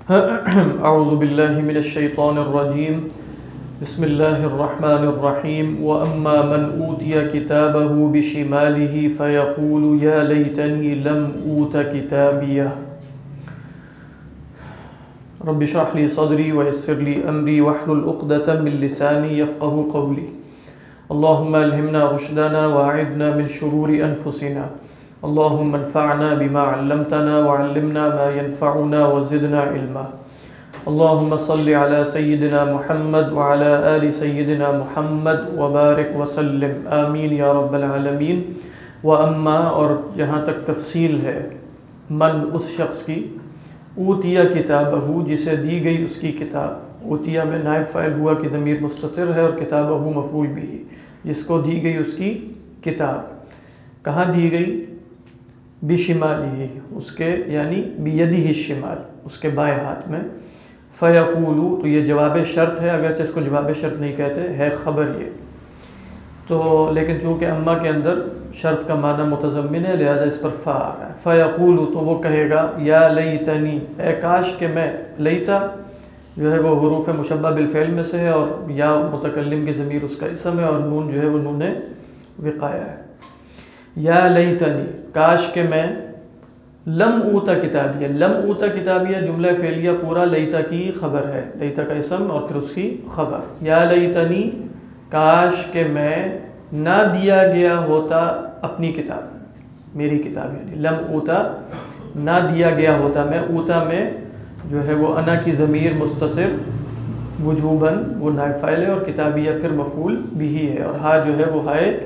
اعوذ باللہ من الشیطان الرجیم بسم اللہ الرحمن الرحیم واما من اوتی کتابه بشماله فیقول یا لیتنی لم اوت کتابیہ رب اشرح لي صدری ویسر لي امری واحلل عقدۃ من لسانی یفقهوا قولی اللهم الہمنا رشدنا واعذنا من شرور انفسنا اللهم انفعنا بما علمتنا وعلمنا ما ينفعنا وزدنا علما اللهم صل على سيدنا محمد وعلى آل سيدنا محمد وبارك وسلم آمین یا رب العالمین. واما اور جہاں تک تفصیل ہے من اس شخص کی اوتیا کتابہ جسے دی گئی اس کی کتاب. اوتیا میں نائب فاعل ہوا کہ ضمیر مستتر ہے اور کتابہ مفعول بھی جس کو دی گئی اس کی کتاب. کہاں دی گئی؟ بشمالی اس کے یعنی بیدہ الشمال اس کے بائیں ہاتھ میں. فیقولو تو یہ جواب شرط ہے اگرچہ اس کو جواب شرط نہیں کہتے ہے خبر یہ تو لیکن چونکہ اما کے اندر شرط کا معنی متضمن ہے لہذا اس پر فا آ رہا ہے. فیقولو تو وہ کہے گا یا لیتنی اے کاش کہ میں. لیتا جو ہے وہ حروف مشبہ بالفعل میں سے ہے اور یا متکلم کی ضمیر اس کا اسم ہے اور نون جو ہے وہ نون وقایہ ہے. یا لیتنی کاش کہ میں لم اوتا کتابیہ. لم اوتا کتابیہ جملہ فعلیہ پورا لیتا کی خبر ہے. لیتا کا اسم اور پھر اس کی خبر. یا لیتنی کاش کہ میں نہ دیا گیا ہوتا اپنی کتاب میری کتاب یعنی لم اوتا نہ دیا گیا ہوتا. میں اوتا میں جو ہے وہ انا کی ضمیر مستتر وجوباً وہ نائب فاعل ہے اور کتابیہ پھر مفعول بھی ہے اور ہا جو ہے وہ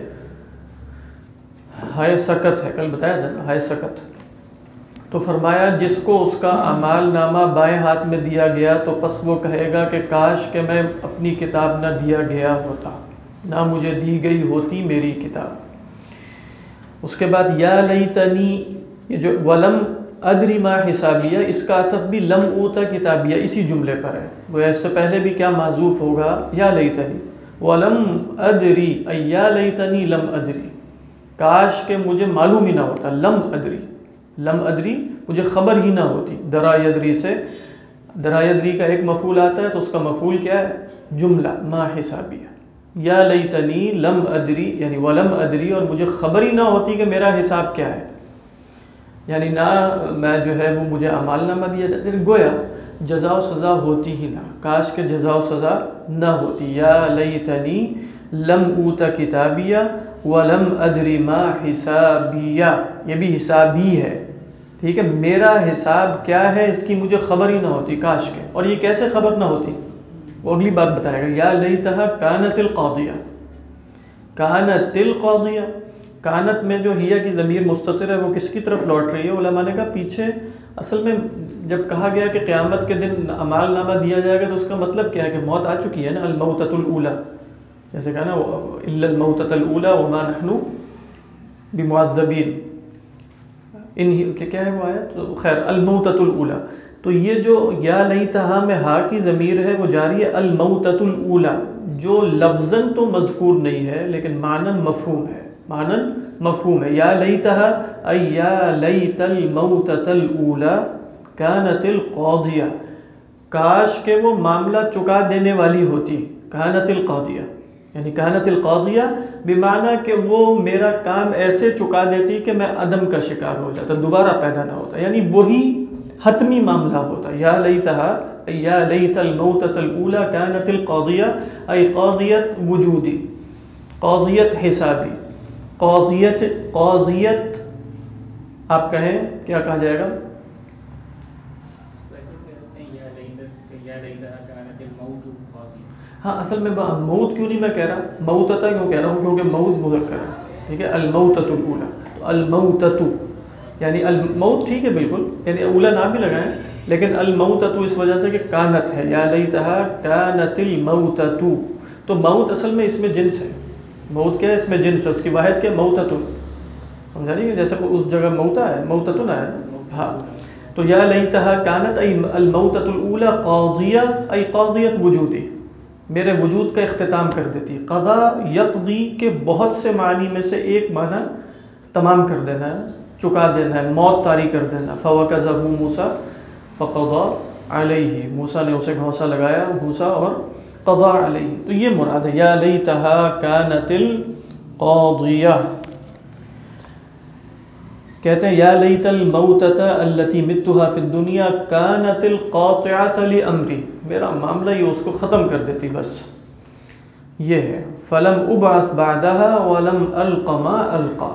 ہائے سکت ہے. کل بتایا تھا نا ہائے سکت. تو فرمایا جس کو اس کا اعمال نامہ بائیں ہاتھ میں دیا گیا تو پس وہ کہے گا کہ کاش کہ میں اپنی کتاب نہ دیا گیا ہوتا نہ مجھے دی گئی ہوتی میری کتاب. اس کے بعد یا لیتنی یہ جو ولم ادری ما حسابیہ اس کا عطف بھی لم اوتا کتابیہ اسی جملے پر ہے. وہ اس سے پہلے بھی کیا معذوف ہوگا یا لیتنی ولم ادری ای یا لیتنی لم ادری کاش کہ مجھے معلوم ہی نہ ہوتا. لم ادری لم ادری مجھے خبر ہی نہ ہوتی. درا یدری سے درا یدری کا ایک مفعول آتا ہے تو اس کا مفعول کیا ہے؟ جملہ ما حسابیہ. یا لیتنی لم ادری یعنی ولم ادری اور مجھے خبر ہی نہ ہوتی کہ میرا حساب کیا ہے یعنی نہ میں جو ہے وہ مجھے اعمال نامہ دیا جاتا ہے. گویا جزا و سزا ہوتی ہی نہ. کاش کہ جزا و سزا نہ ہوتی. یا لیتنی لم اوت کتابیہ ولم ادری ما حسابیہ یہ بھی حسابی ہے. ٹھیک ہے میرا حساب کیا ہے اس کی مجھے خبر ہی نہ ہوتی. کاش کے اور یہ کیسے خبر نہ ہوتی وہ اگلی بات بتائے گا. یا لیتہا کانت القاضیہ. کانت القاضیہ کانت میں جو ہیا کی ضمیر مستتر ہے وہ کس کی طرف لوٹ رہی ہے؟ علماء نے کہا پیچھے اصل میں جب کہا گیا کہ قیامت کے دن اعمال نامہ دیا جائے گا تو اس کا مطلب کیا ہے کہ موت آ چکی ہے نا. الموتۃ الاولی جیسے کہا نا الا الموتۃ الاولی وما نحن بمعذبین کیا ہے وہ آیت تو خیر الموتۃ الاولی. تو یہ جو یا لیتہا میں ہا کی ضمیر ہے وہ جاری ہے الموتۃ الاولی جو لفظاً تو مذکور نہیں ہے لیکن معناً مفہوم ہے. معناً مفہوم ہے. یا لیتہا ای یا لیت الموتۃ الاولی کانت القاضیہ کاش کہ وہ معاملہ چکا دینے والی ہوتی. کانت القاضیہ یعنی کانت القاضیہ بمعنی کہ وہ میرا کام ایسے چکا دیتی کہ میں عدم کا شکار ہو جاتا دوبارہ پیدا نہ ہوتا یعنی وہی حتمی معاملہ ہوتا. یا لیتہا یا لیت الموتۃ الاولی کانت القاضیہ ای قاضیت وجودی قاضیت حسابی قاضیت آپ کہیں کیا کہا جائے گا؟ ہاں اصل میں موت کیوں نہیں میں کہہ رہا موتتا کیوں کہہ رہا ہوں کیونکہ موت مذکر ہے. ٹھیک ہے الموتۃ الاولی تو الموتۃ یعنی الموت ٹھیک ہے بالکل یعنی اولا نام بھی لگائیں لیکن الموتۃ اس وجہ سے کہ کانت ہے. یا لیتہا کانت الموتۃ تو موت اصل میں اس میں جنس ہے. موت کیا ہے اس میں جنس ہے اس کی واحد کیا موتۃ سمجھا نہیں جیسے اس جگہ موتا ہے موتۃ ہے ہاں. تو یا لیتہا کانت ای الموتۃ الاولی قاضیہ ای قاضیت وجودی میرے وجود کا اختتام کر دیتی. قضا یقضی کے بہت سے معنی میں سے ایک معنی تمام کر دینا ہے چکا دینا ہے موت طاری کر دینا. فوکزہ موسیٰ فقضا علیہ، موسیٰ نے اسے گھونسا لگایا، گھوسا، اور قضا علیہ، تو یہ مراد ہے یا لیتہا کانت القاضیہ۔ کہتے ہیں یا لیت الموتۃ التی متھا فی الدنیا کانت القاطعۃ لامری، میرا معاملہ یہ اس کو ختم کر دیتی بس، یہ ہے فلم ابعث بعدها ولم الق ما القى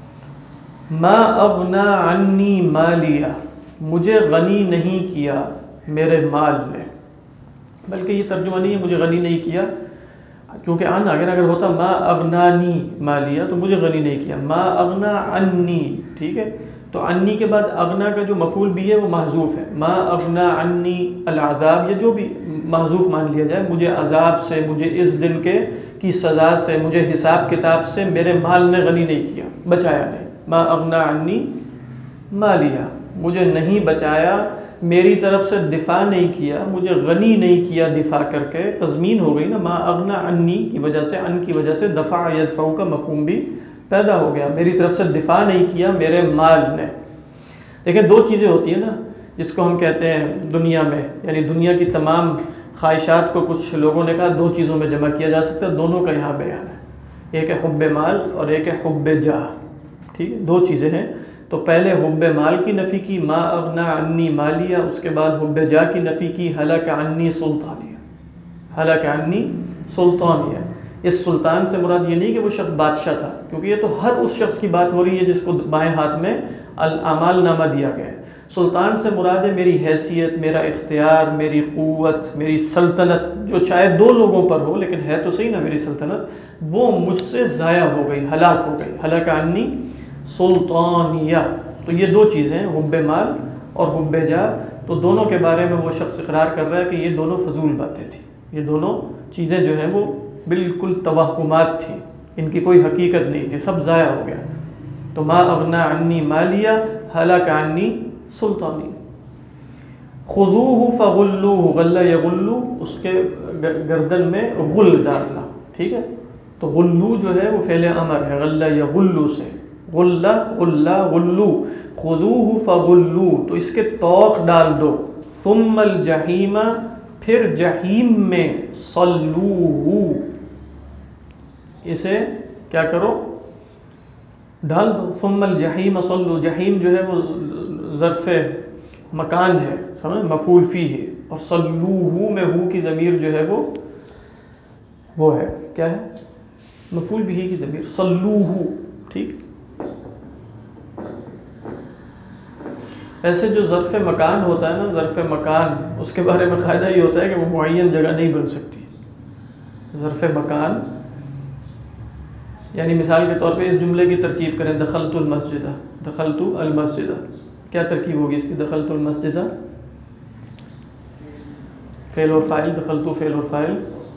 ما اغنى عنی مالیہ، مجھے غنی نہیں کیا میرے مال نے، بلکہ یہ ترجمہ نہیں ہے مجھے غنی نہیں کیا، چونکہ ان اگر ہوتا ما اغنانی مالیہ تو مجھے غنی نہیں کیا، ما اغنا عنی، ٹھیک ہے، تو عنی کے بعد اغنا کا جو مفعول بھی ہے وہ محذوف ہے، ما اغنا عنی العذاب، یہ جو بھی محذوف مان لیا جائے، مجھے عذاب سے، مجھے اس دن کی سزا سے، مجھے حساب کتاب سے میرے مال نے غنی نہیں کیا، بچایا نہیں، ما اغنا عنی مالیہ، مجھے نہیں بچایا، میری طرف سے دفاع نہیں کیا، مجھے غنی نہیں کیا دفاع کر کے، تضمین ہو گئی نا، ما اغنا عنی کی وجہ سے، ان کی وجہ سے دفع یدفع کا مفہوم بھی پیدا ہو گیا، میری طرف سے دفاع نہیں کیا میرے مال نے۔ دیکھیں دو چیزیں ہوتی ہیں نا جس کو ہم کہتے ہیں دنیا میں، یعنی دنیا کی تمام خواہشات کو کچھ لوگوں نے کہا دو چیزوں میں جمع کیا جا سکتا ہے، دونوں کا یہاں بیان ہے، ایک ہے حب مال اور ایک ہے حب جاہ، ٹھیک ہے، دو چیزیں ہیں، تو پہلے حب مال کی نفی کی ما اغنا عنی مالیہ، اس کے بعد حب جاہ کی نفی کی ہلک عنی سلطانیہ، ہلک عنی سلطانیہ۔ اس سلطان سے مراد یہ نہیں کہ وہ شخص بادشاہ تھا، کیونکہ یہ تو ہر اس شخص کی بات ہو رہی ہے جس کو بائیں ہاتھ میں الاعمال نامہ دیا گیا ہے۔ سلطان سے مراد ہے میری حیثیت، میرا اختیار، میری قوت، میری سلطنت، جو چاہے دو لوگوں پر ہو لیکن ہے تو صحیح نا میری سلطنت، وہ مجھ سے ضائع ہو گئی، ہلاک ہو گئی، ہلاک عنی سلطانیہ۔ تو یہ دو چیزیں ہیں، حب مال اور حب جاہ، تو دونوں کے بارے میں وہ شخص اقرار کر رہا ہے کہ یہ دونوں فضول باتیں تھیں، یہ دونوں چیزیں جو ہیں وہ بالکل توہمات تھیں، ان کی کوئی حقیقت نہیں تھی، سب ضائع ہو گیا۔ تو ما اغنا عنی مالیہ ہلاک عنی سلطانی۔ خذوہ فغلوہ، غل یغل، اس کے گردن میں غل ڈالنا، ٹھیک ہے، تو غلو جو ہے وہ فعل امر ہے، غل یغل سے، غل غلہ غلو، خذوہ فغلو، تو اس کے توق ڈال دو، ثم الجحیم، پھر جحیم میں، صلوہ، اسے کیا کرو، ڈال دو، ثم الجحیم صلو، جحیم جو ہے وہ ظرف مکان ہے، سمجھ، مفعول فی ہے، اور صلوہ میں ہو کی ضمیر جو ہے وہ ہے کیا ہے، مفعول بھی کی ضمیر، صلوہ، ٹھیک۔ ایسے جو ظرف مکان ہوتا ہے نا، ظرف مکان، اس کے بارے میں قاعدہ یہ ہوتا ہے کہ وہ معین جگہ نہیں بن سکتی، ظرف مکان، یعنی مثال کے طور پہ اس جملے کی ترکیب کریں، دخلت المسجد، دخلت المسجد، کیا ترکیب ہوگی اس کی، دخلت المسجد فعل اور فاعل، دخلت فعل اور فاعل،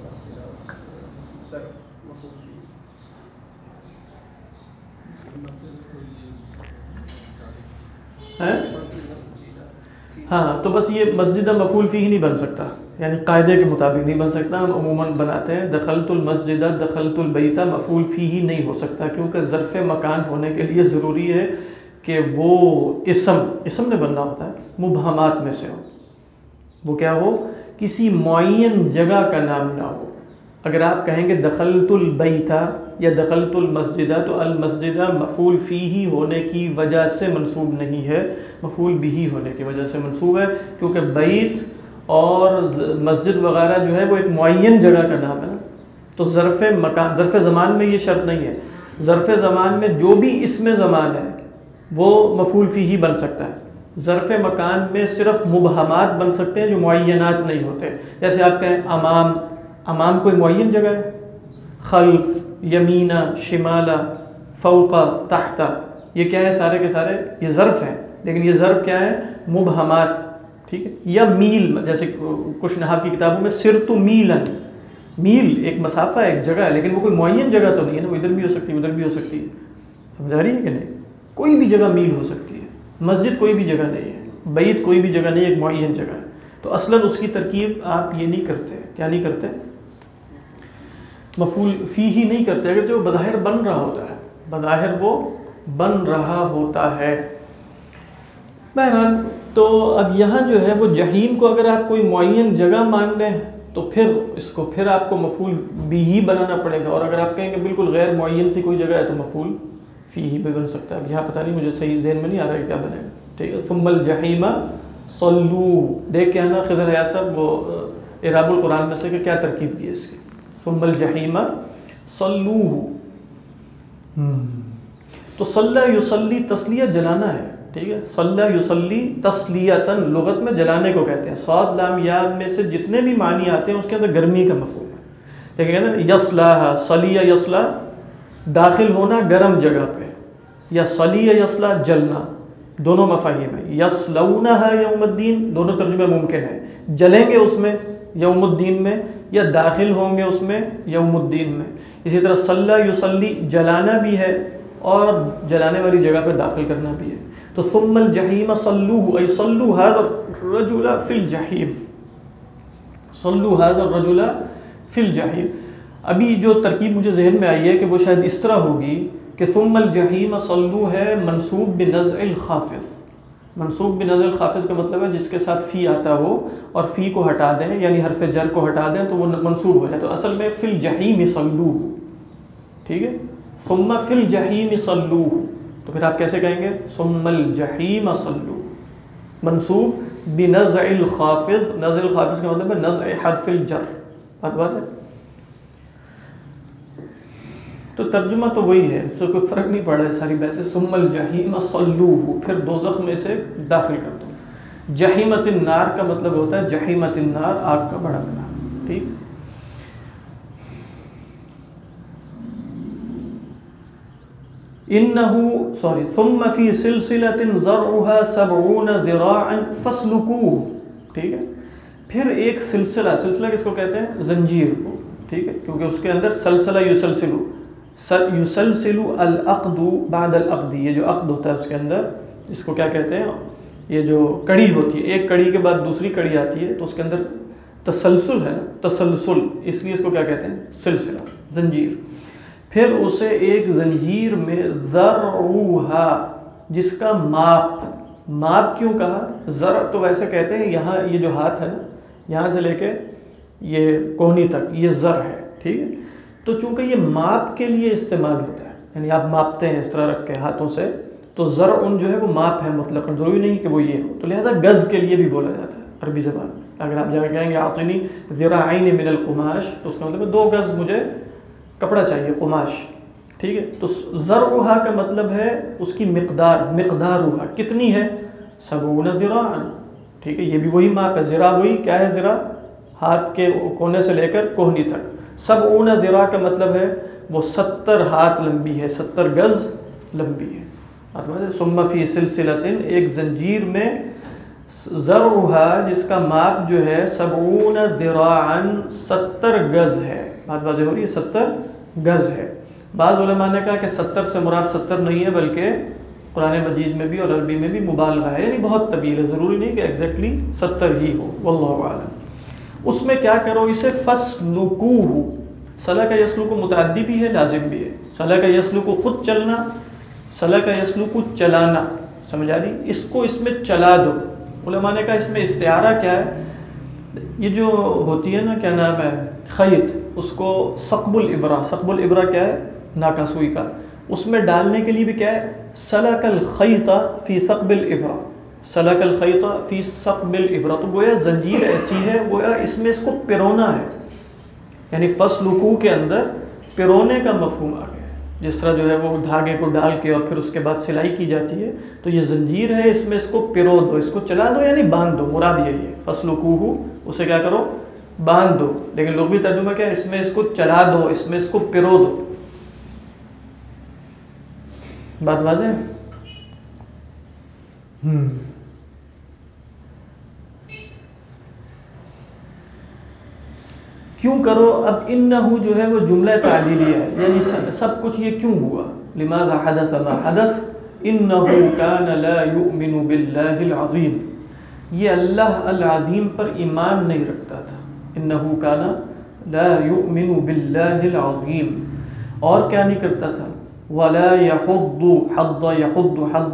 ہاں، تو بس یہ مسجدہ مفعول فیہ نہیں بن سکتا، یعنی قاعدے کے مطابق نہیں بن سکتا، ہم عموماً بناتے ہیں دخلت المسجد، دخلت البیت، مفعول فیہ نہیں ہو سکتا، کیونکہ ظرف مکان ہونے کے لیے ضروری ہے کہ وہ اسم نے بننا ہوتا ہے، مبہمات میں سے ہو، وہ کیا ہو، کسی معین جگہ کا نام نہ ہو۔ اگر آپ کہیں گے دخلت البیت یا دخلت المسجد، تو المسجد مفعول فیہ ہونے کی وجہ سے منصوب نہیں ہے، مفعول بہ ہونے کی وجہ سے منصوب ہے، کیونکہ بیت اور مسجد وغیرہ جو ہے وہ ایک معین جگہ کا نام ہے نا، تو ظرف مکان، ظرف زمان میں یہ شرط نہیں ہے، ظرف زمان میں جو بھی اسم زمان ہے وہ مفعول فیہ بن سکتا ہے، ظرف مکان میں صرف مبہمات بن سکتے ہیں جو معینات نہیں ہوتے، جیسے آپ کہیں امام، امام کوئی معین جگہ ہے، خلف، یمینہ، شمالہ، فوقہ، تحت، یہ کیا ہے، سارے کے سارے یہ ظرف ہیں، لیکن یہ ظرف کیا ہے، مبہمات، ٹھیک ہے، یا میل، جیسے کچھ نحو کی کتابوں میں سرت میلن، میل ایک مسافہ ہے، ایک جگہ ہے، لیکن وہ کوئی معین جگہ تو نہیں ہے نا، وہ ادھر بھی ہو سکتی ہے ادھر بھی ہو سکتی ہے، سمجھا رہی ہے کہ نہیں، کوئی بھی جگہ میل ہو سکتی ہے، مسجد کوئی بھی جگہ نہیں ہے، بیت کوئی بھی جگہ نہیں، ایک معین جگہ ہے، تو اصلاً اس کی ترکیب آپ یہ نہیں کرتے، کیا نہیں کرتے، مفعول فیہ نہیں کرتے، اگر جو بظاہر بن رہا ہوتا ہے، بظاہر وہ بن رہا ہوتا ہے۔ بہرحال تو اب یہاں جو ہے وہ جہیم کو اگر آپ کوئی معین جگہ مان لیں تو پھر اس کو پھر آپ کو مفعول بھی ہی بنانا پڑے گا، اور اگر آپ کہیں کہ بالکل غیر معین سی کوئی جگہ ہے تو مفعول فی ہی بھی بن سکتا ہے. اب یہاں پتہ نہیں، مجھے صحیح ذہن میں نہیں آ رہا ہے کیا بنے گا. ٹھیک ہے، ثم الجحیم صلوہ، دیکھ کے آنا خضر حیات صاحب وہ اعراب القرآن میں سے کہ کیا ترکیب کی ہے اس کی. ثم الجحیم صلوہ، تو صلی یصلی تسلیہ جلانا ہے. ٹھیک ہے، صلی یصلی تسلیتاً لغت میں جلانے کو کہتے ہیں. صاد لام یا میں سے جتنے بھی معنی آتے ہیں اس کے اندر گرمی کا مفہوم ہے. ٹھیک ہے، کہتے ہیں یصلاھا، صلی یصلا داخل ہونا گرم جگہ پہ، یا صلی یصلا جلنا، دونوں مفاہیم ہیں. یصلونھا یوم الدین، دونوں ترجمے ممکن ہیں. جلیں گے اس میں یوم الدین میں، یا داخل ہوں گے اس میں یوم الدین میں. اسی طرح صلی یصلی جلانا بھی ہے اور جلانے والی جگہ پہ داخل کرنا بھی ہے. تو ثم الجحیم صلوہ ای صلوا ھذا الرجل فی الجحیم، صلوا ھذا الرجل فی الجحیم. ابھی جو ترکیب مجھے ذہن میں آئی ہے کہ وہ شاید اس طرح ہوگی کہ ثم الجحیم صلوا ہے منصوب بنزع الخافض. منصوب بنزع الخافض کا مطلب ہے جس کے ساتھ فی آتا ہو اور فی کو ہٹا دیں، یعنی حرف جر کو ہٹا دیں تو وہ منصوب ہو جائے. تو اصل میں فی الجحیم صلوہ. ٹھیک ہے، ثم فی الجحیم صلوہ، تو پھر آپ کیسے کہیں گے؟ ثم الجحیم صلوہ، منصوب بنزع الخافض. نزع الخافض کا مطلب ہے نزع حرف الجر. بات بات ہے. تو ترجمہ تو وہی ہے، اس سے کوئی فرق نہیں پڑا ہے ساری بحث. ثم الجحیم صلوہ، پھر دوزخ میں سے داخل کر دو. جحیمت النار کا مطلب ہوتا ہے جحیمت النار، آگ کا بھڑکنا. ٹھیک، ثم فی سلسلۃ ذرعها 70 ذراعا فاسلکوہ. ٹھیک ہے، پھر ایک سلسلہ، سلسلہ کس کو کہتے ہیں؟ زنجیر کو. ٹھیک ہے، کیونکہ اس کے اندر سلسلہ یسلسل العقد بعد العقد، یہ جو عقد ہوتا ہے اس کے اندر، اس کو کیا کہتے ہیں؟ یہ جو کڑی ہوتی ہے، ایک کڑی کے بعد دوسری کڑی آتی ہے تو اس کے اندر تسلسل ہے نا، تسلسل، اس لیے اس کو کیا کہتے ہیں؟ سلسلہ، زنجیر. پھر اسے ایک زنجیر میں ذرعوہا، جس کا ماپ، ماپ کیوں کہا؟ ذرع تو ویسے کہتے ہیں یہاں یہ جو ہاتھ ہے نا، یہاں سے لے کے یہ کوہنی تک یہ ذر ہے. ٹھیک ہے، تو چونکہ یہ ماپ کے لیے استعمال ہوتا ہے، یعنی آپ ماپتے ہیں اس طرح رکھ کے ہاتھوں سے، تو ذرع جو ہے وہ ماپ ہے مطلق، ضروری نہیں کہ وہ یہ ہو. تو لہذا گز کے لیے بھی بولا جاتا ہے عربی زبان میں. اگر آپ جا کے کہیں گے اعطنی ذراعین من القماش، تو اس کا مطلب ہے 2 گز مجھے کپڑا چاہیے، قماش. ٹھیک ہے، تو ذرعھا کا مطلب ہے اس کی مقدار، مقدارھا کتنی ہے؟ 70 ذراعا. ٹھیک ہے، یہ بھی وہی ماپ ہے. ذراع وہی کیا ہے؟ ذراع ہاتھ کے کونے سے لے کر کوہنی تک. 70 ذراع کا مطلب ہے وہ 70 ہاتھ لمبی ہے، 70 گز لمبی ہے. ثم فی سلسلۃ، ایک زنجیر میں، ذرعھا جس کا ماپ جو ہے 70 ذراعا 70 گز ہے. بات واضح ہو رہی ہے، 70 گز ہے. بعض علماء نے کہا کہ 70 سے مراد 70 نہیں ہے، بلکہ قرآن مجید میں بھی اور عربی میں بھی مبالغہ ہے، یعنی بہت طویل ہے، ضروری نہیں کہ ایگزیکٹلی 70 ہی ہو، واللہ اعلم. اس میں کیا کرو؟ اسے فسلکوہ، سلک یسلک متعدی بھی ہے، لازم بھی ہے. سلک یسلک خود چلنا، سلک یسلک چلانا، سمجھ آ رہی؟ اس کو اس میں چلا دو. علماء نے کہا اس میں استعارہ کیا ہے؟ یہ جو ہوتی ہے نا، کیا نام ہے، خیط، اس کو ثقب الابرہ، ثقب الابرہ کیا ہے؟ ناکا سوئی کا. اس میں ڈالنے کے لیے بھی کیا ہے؟ سلک الخیط فی ثقب الابرہ، سلک الخیط فی ثقب الابرہ. تو گویا زنجیر ایسی ہے، گویا اس میں اس کو پرونا ہے، یعنی فسلکو کے اندر پرونے کا مفہوم آ گیا. جس طرح جو ہے وہ دھاگے کو ڈال کے اور پھر اس کے بعد سلائی کی جاتی ہے، تو یہ زنجیر ہے، اس میں اس کو پرو دو، اس کو چلا دو، یعنی باندھ دو. مراد یہی ہے، فسلکوہ، اسے کیا کرو؟ باندھ دو. لیکن لغوی ترجمہ کیا ہے؟ اس میں اس کو چلا دو، اس میں اس کو پرو دو. بات واضح ہے؟ کیوں کرو؟ اب انہو جو ہے وہ جملہ تعلیلیہ ہے، یعنی سب کچھ یہ کیوں ہوا؟ لماذا حدث ما حدث؟ انہو کان لا یؤمن باللہ العظیم، یہ اللہ العظیم پر ایمان نہیں رکھتا تھا. انہو کان لا یؤمن باللہ العظیم، اور کیا نہیں کرتا تھا؟ ولا یحض، حض یحض حضا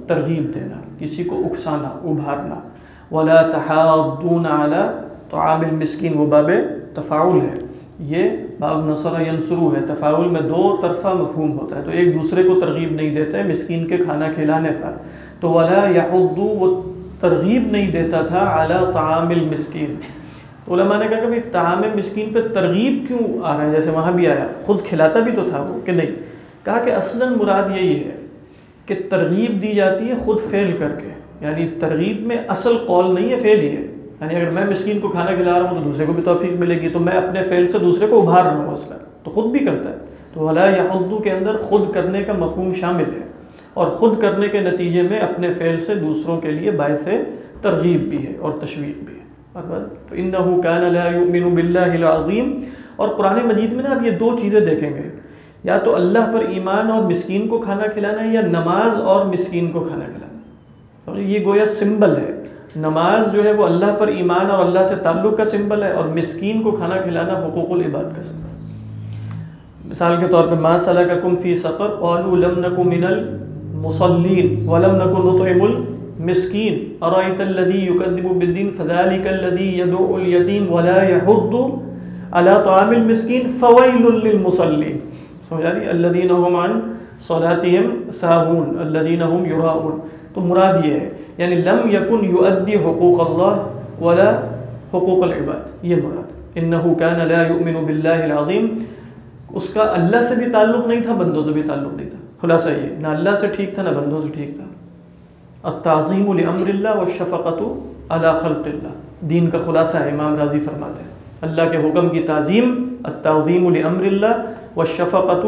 ترغیب دینا، کسی کو اکسانا، ابھارنا. ولا تحاضون علی طعام المسکین، وہ باب تفاعل ہے، یہ باب نصر ینصرو ہے، تفاعل میں دو طرفہ مفہوم ہوتا ہے، تو ایک دوسرے کو ترغیب نہیں دیتے مسکین کے کھانا کھلانے پر. تو ولا یحض، وہ ترغیب نہیں دیتا تھا علی طعام المسکین. علماء نے کہا کہ طعام مسکین پہ ترغیب کیوں آ رہا ہے، جیسے وہاں بھی آیا، خود کھلاتا بھی تو تھا وہ کہ نہیں. کہا کہ اصلاً مراد یہی ہے کہ ترغیب دی جاتی ہے خود فعل کر کے، یعنی ترغیب میں اصل قول نہیں ہے، فعل ہی ہے. یعنی اگر میں مسکین کو کھانا کھلا رہا ہوں تو دوسرے کو بھی توفیق ملے گی، تو میں اپنے فعل سے دوسرے کو ابھار رہا ہوں، اصلا تو خود بھی کرتا ہے. تو ولا یحض کے اندر خود کرنے کا مفہوم شامل ہے، اور خود کرنے کے نتیجے میں اپنے فعل سے دوسروں کے لیے باعث ترغیب بھی ہے اور تشویق بھی ہے. تو انہ کان لا یؤمن باللہ العظیم. اور قرآن مجید میں نا آپ یہ دو چیزیں دیکھیں گے، یا تو اللہ پر ایمان اور مسکین کو کھانا کھلانا، یا نماز اور مسکین کو کھانا کھلانا. یہ گویا سمبل ہے، نماز جو ہے وہ اللہ پر ایمان اور اللہ سے تعلق کا سمبل ہے، اور مسکین کو کھانا کھلانا حقوق العباد کا سمبل ہے. مثال کے طور پہ ما سلککم فی سقر قالوا لم نک من المصلین ولم نک نطعم المسکین ارأیت الذی یکذب بالدین فذلک الذی یدعو الیتیم ولا یحض علی طعام المسکین فویل للمصلین. سمجھا رہی؟ الذین هم عن صلاتهم ساہون الذین هم یراؤون. تو مراد یہ ہے، یعنی لم یکن یؤدی حقوق اللہ ولا حقوق العباد، یہ مراد. انہ کان لا یؤمن باللہ العظیم، اس کا اللہ سے بھی تعلق نہیں تھا، بندوں سے بھی تعلق نہیں تھا. خلاصہ یہ، نہ اللہ سے ٹھیک تھا نہ بندوں سے ٹھیک تھا. التعظیم لامر اللہ والشفقۃ علی خلق اللہ، دین کا خلاصہ ہے. امام راضی فرماتے ہیں اللہ کے حکم کی تعظیم، التعظیم لامر اللہ والشفقۃ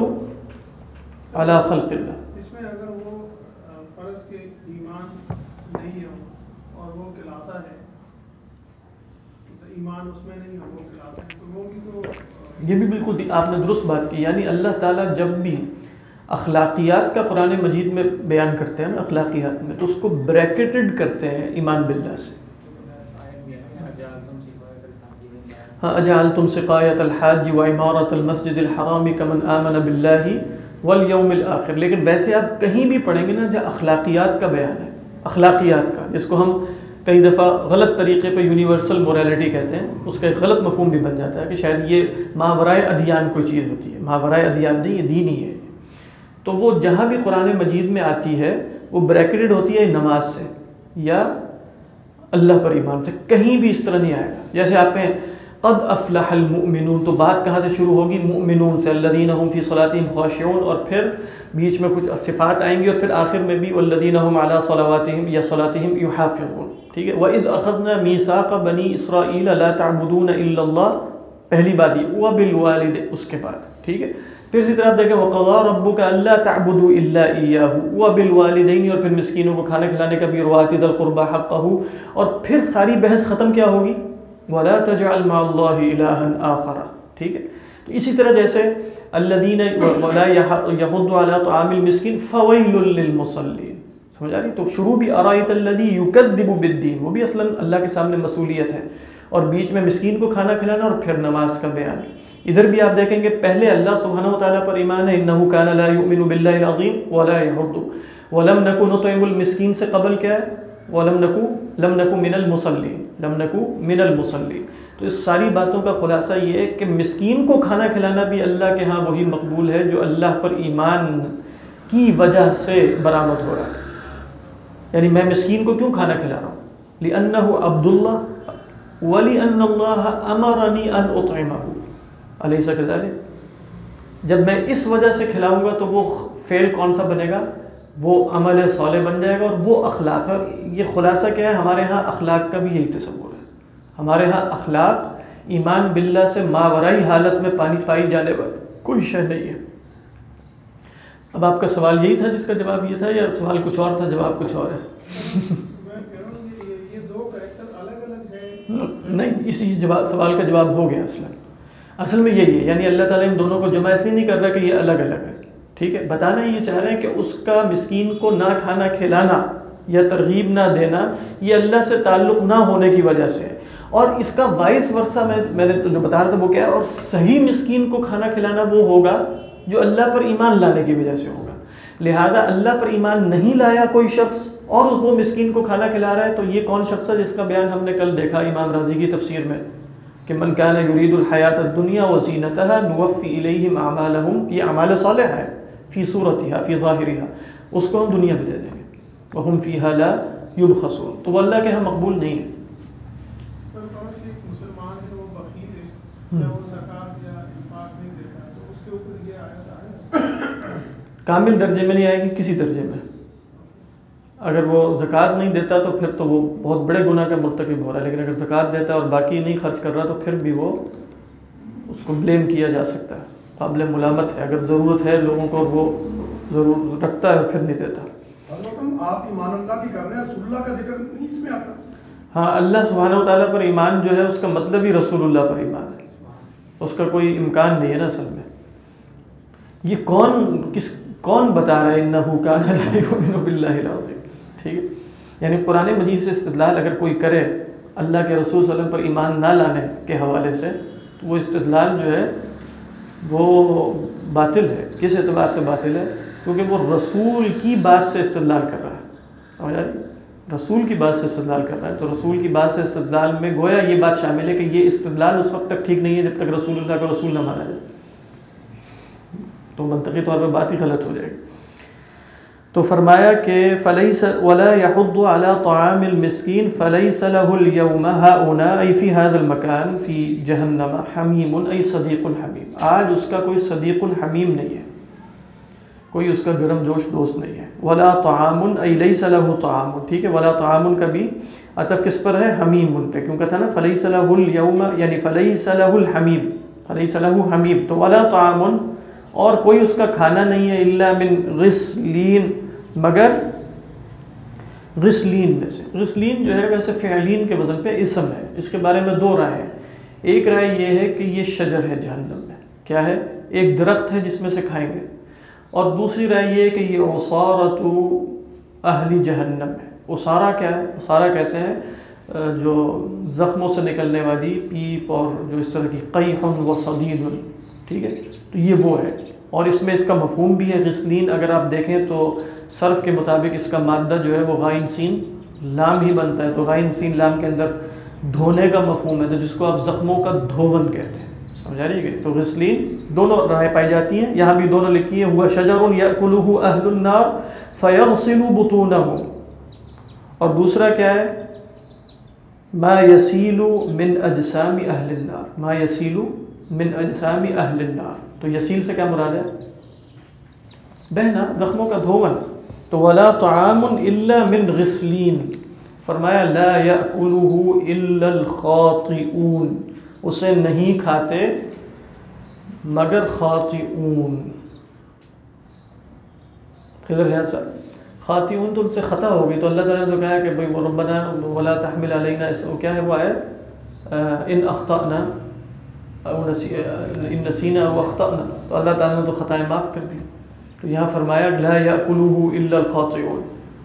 علی خلق اللہ. اس میں اگر وہ فرض کے ایمان نہیں ہو اور وہ کھلاتا ہے، ایمان اس میں نہیں ہو وہ کھلاتا ہے، تو وہ بھی تو یہ بھی بالکل آپ نے درست بات کی. یعنی اللہ تعالیٰ جب بھی اخلاقیات کا قرآن مجید میں بیان کرتے ہیں نا، اخلاقیات میں، تو اس کو بریکٹڈ کرتے ہیں ایمان باللہ سے. ہاں، اجعلتم سقایۃ الحاج وعمارۃ المسجد الحرام کمن آمن باللہ والیوم الآخر. لیکن ویسے آپ کہیں بھی پڑھیں گے نا جہاں اخلاقیات کا بیان ہے، اخلاقیات کا، جس کو ہم کئی دفعہ غلط طریقے پہ یونیورسل موریلٹی کہتے ہیں، اس کا ایک غلط مفہوم بھی بن جاتا ہے کہ شاید یہ ماورائے ادیان کوئی چیز ہوتی ہے. ماورائے ادیان نہیں، یہ دین ہی ہے. تو وہ جہاں بھی قرآن مجید میں آتی ہے وہ بریکٹڈ ہوتی ہے نماز سے یا اللہ پر ایمان سے. کہیں بھی اس طرح نہیں آئے گا. جیسے آپ کہیں قد افلح المؤمنون، تو بات کہاں سے شروع ہوگی؟ مؤمنون سے، الذین هم فی صلاتہم خاشعون، اور پھر بیچ میں کچھ صفات آئیں گی، اور پھر آخر میں بھی والذین هم علی صلواتہم یا صلاتہم یحافظون. ٹھیک ہے. وَإِذْ أَخَذْنَا مِيثَاقَ بَنِي إِسْرَائِيلَ لَا تَعْبُدُونَ إِلَّا اللَّهَ، پہلی بات یہ، وَبِالْوَالِدَيْنِ، اس کے بعد. ٹھیک ہے. پھر اسی طرح آپ دیکھیں وَقَضَىٰ رَبُّكَ أَلَّا تَعْبُدُوا إِلَّا إِيَّاهُ وَبِالْوَالِدَيْنِ، اور پھر مسکینوں کو کھانا کھلانے کا بھی، وَآتِ ذِي الْقُرْبَىٰ حَقَّهُ، اور پھر ساری بحث ختم کیا ہوگی؟ وَلَا تَجْعَلْ مَعَ اللَّهِ إِلَٰهًا آخَرَ. ٹھیک ہے. تو اسی طرح جیسے الذین وَلَا يَحُضُّ عَلَىٰ طَعَامِ الْمِسْكِينِ فَوَيْلٌ لِّلْمُصَلِّينَ. سمجھ آ رہی؟ تو شروع بھی ارایت الذی یکذب بالدین، وہ بھی اصلاً اللہ کے سامنے مسئولیت ہے، اور بیچ میں مسکین کو کھانا کھلانا، اور پھر نماز کا بیان. ادھر بھی آپ دیکھیں گے پہلے اللہ سبحانہ و تعالیٰ پر ایمان ہے، انہ کان لا یؤمن باللہ العظیم ولا یحض ولم نک نطعم المسکین سے قبل کیا ہے؟ لم نک من المصلین، لم نک من المصلین. تو اس ساری باتوں کا خلاصہ یہ ہے کہ مسکین کو کھانا کھلانا بھی اللہ کے ہاں وہی مقبول ہے جو اللہ پر ایمان کی وجہ سے برآمد ہو رہا ہے. یعنی میں مسکین کو کیوں کھانا کھلا رہا ہوں؟ لِأَنَّهُ عَبْدُ اللَّهِ وَلِأَنَّ اللَّهَ أَمَرَنِي أَنْ أُطْعِمَهُ. أَلَيْسَ كَذَلِكَ؟ جب میں اس وجہ سے کھلاؤں گا تو وہ فعل کون سا بنے گا؟ وہ عمل صالح بن جائے گا، اور وہ اخلاق ہے. یہ خلاصہ کیا ہے؟ ہمارے ہاں اخلاق کا بھی یہی تصور ہے. ہمارے ہاں اخلاق ایمان باللہ سے ماورائی حالت میں پائی جانے والی کوئی شے نہیں ہے. اب آپ کا سوال یہی تھا جس کا جواب یہ تھا، یا سوال کچھ اور تھا جواب کچھ اور ہے؟ میں کہہ رہا ہوں کہ یہ دو کریکٹر الگ الگ ہیں. نہیں، اسی سوال کا جواب ہو گیا. اصل میں یہی ہے، یعنی اللہ تعالیٰ ان دونوں کو جمع ایسے نہیں کر رہا کہ یہ الگ الگ ہے. ٹھیک ہے. بتانا یہ چاہ رہے ہیں کہ اس کا مسکین کو نہ کھانا کھلانا یا ترغیب نہ دینا یہ اللہ سے تعلق نہ ہونے کی وجہ سے ہے، اور اس کا وائس ورثہ میں نے جو بتا رہا تھا وہ کیا ہے، اور صحیح مسکین کو کھانا کھلانا وہ ہوگا جو اللہ پر ایمان لانے کی وجہ سے ہوگا. لہذا اللہ پر ایمان نہیں لایا کوئی شخص اور اس وہ مسکین کو کھانا کھلا رہا ہے، تو یہ کون شخص ہے جس کا بیان ہم نے کل دیکھا امام رازی کی تفسیر میں کہ من کان یرید الحیات الدنیا وزینتها نوفی الیہم اعمالہم، یہ اعمال صالحہ ہے فی صورتها فی ظاہرها، اس کو ہم دنیا میں دے دیں گے، وہم فیہا لا یبخسون، تو وہ اللہ کے ہاں مقبول نہیں ہے۔ سر فرض کہ مسلمان ہے وہ بخیل ہے یا وہ زکوٰۃ یا انفاق نہیں دیتا ہے، تو اس کے اوپر یہ آیت آئے کامل درجے میں نہیں آئے گی، کسی درجے میں اگر وہ زکوٰۃ نہیں دیتا تو پھر تو وہ بہت بڑے گناہ کا مرتکب ہو رہا ہے، لیکن اگر زکوٰۃ دیتا ہے اور باقی نہیں خرچ کر رہا تو پھر بھی وہ اس کو بلیم کیا جا سکتا ہے، قابل ملامت ہے، اگر ضرورت ہے لوگوں کو اور وہ ضرور رکھتا ہے اور پھر نہیں دیتا۔ آپ ایمان اللہ کی کر رہے ہیں، رسول اللہ کا ذکر نہیں اس میں آتا؟ ہاں، اللہ سبحانہ و تعالیٰ پر ایمان جو ہے اس کا مطلب ہی رسول اللہ پر ایمان ہے، اس کا کوئی امکان نہیں ہے نا اصل میں۔ یہ کون بتا رہا ہے انہ کان لا یؤمن باللہ العظیم، ٹھیک ہے؟ یعنی قرآن مجید سے استدلال اگر کوئی کرے اللہ کے رسول صلی اللہ علیہ وسلم پر ایمان نہ لانے کے حوالے سے، تو وہ استدلال جو ہے وہ باطل ہے۔ کس اعتبار سے باطل ہے؟ کیونکہ وہ رسول کی بات سے استدلال کر رہا ہے، سمجھ آ رہی؟ رسول کی بات سے استدلال کر رہا ہے، تو رسول کی بات سے استدلال میں گویا یہ بات شامل ہے کہ یہ استدلال اس وقت تک ٹھیک نہیں ہے جب تک رسول اللہ کا رسول نہ مانا جائے، تو منطقی طور پہ بات ہی غلط ہو جائے گی۔ تو فرمایا کہ فلیس ولا يحض على طعام المسكين فليس له اليوم هؤلاء أي في هذا المكان في جہنم حمیم أي صدیق حمیم، آج اس کا کوئی صدیق حمیم نہیں ہے، کوئی اس کا گرم جوش دوست نہیں ہے۔ ولا طعام أي ليس له طعام، ٹھیک ہے، ولا طعام کا بھی عطف کس پر ہے؟ حمیم پہ، کیوں کہتا نا فليس له اليوم یعنی فليس له الحمیم، فليس له حمیم، تو ولا طعام اور کوئی اس کا کھانا نہیں ہے الا من غسلین، مگر غسلین میں سے۔ غسلین جو ہے ویسے فعلین کے بدل پہ اسم ہے، اس کے بارے میں دو رائے ہیں۔ ایک رائے یہ ہے کہ یہ شجر ہے جہنم میں، کیا ہے؟ ایک درخت ہے جس میں سے کھائیں گے، اور دوسری رائے یہ ہے کہ یہ عصارۃ اہل جہنم ہے۔ عصارہ کیا ہے؟ عصارہ کہتے ہیں جو زخموں سے نکلنے والی پیپ اور جو اس طرح کی قیح و صدید، ٹھیک ہے، تو یہ وہ ہے، اور اس میں اس کا مفہوم بھی ہے غسلین۔ اگر آپ دیکھیں تو صرف کے مطابق اس کا مادہ جو ہے وہ غائن سین لام ہی بنتا ہے، تو غائن سین لام کے اندر دھونے کا مفہوم ہے، تو جس کو آپ زخموں کا دھون کہتے ہیں، سمجھا رہی ہے؟ تو غسلین دونوں رائے پائی جاتی ہیں، یہاں بھی دونوں لکھی ہیں، ہوا شجر یأکلہ اہل النار فیغسل بطونہ، اور دوسرا کیا ہے؟ ما یسیل من اجسام اہل النار، ما یسیل من اجسام اہل النار، تو یسیل سے کیا مراد ہے؟ بہنا، زخموں کا دھون۔ تو ولا طعام الا من غسلین، فرمایا لا یأکلہ الا الخاطئون، اسے نہیں کھاتے مگر خاطئون۔ کدھر ہے سر؟ خاطئون تو ان سے خطا ہوگی، تو اللہ تعالیٰ نے تو کہا کہ بھئی ربنا ولا تحمل علینا، کیا ہے وہ آیت؟ ان اخطأنا ان نسینا او اخطأنا، تو اللہ تعالیٰ نے تو خطائیں معاف کر دی، تو یہاں فرمایا لا یأکلہ الا الخاطئون۔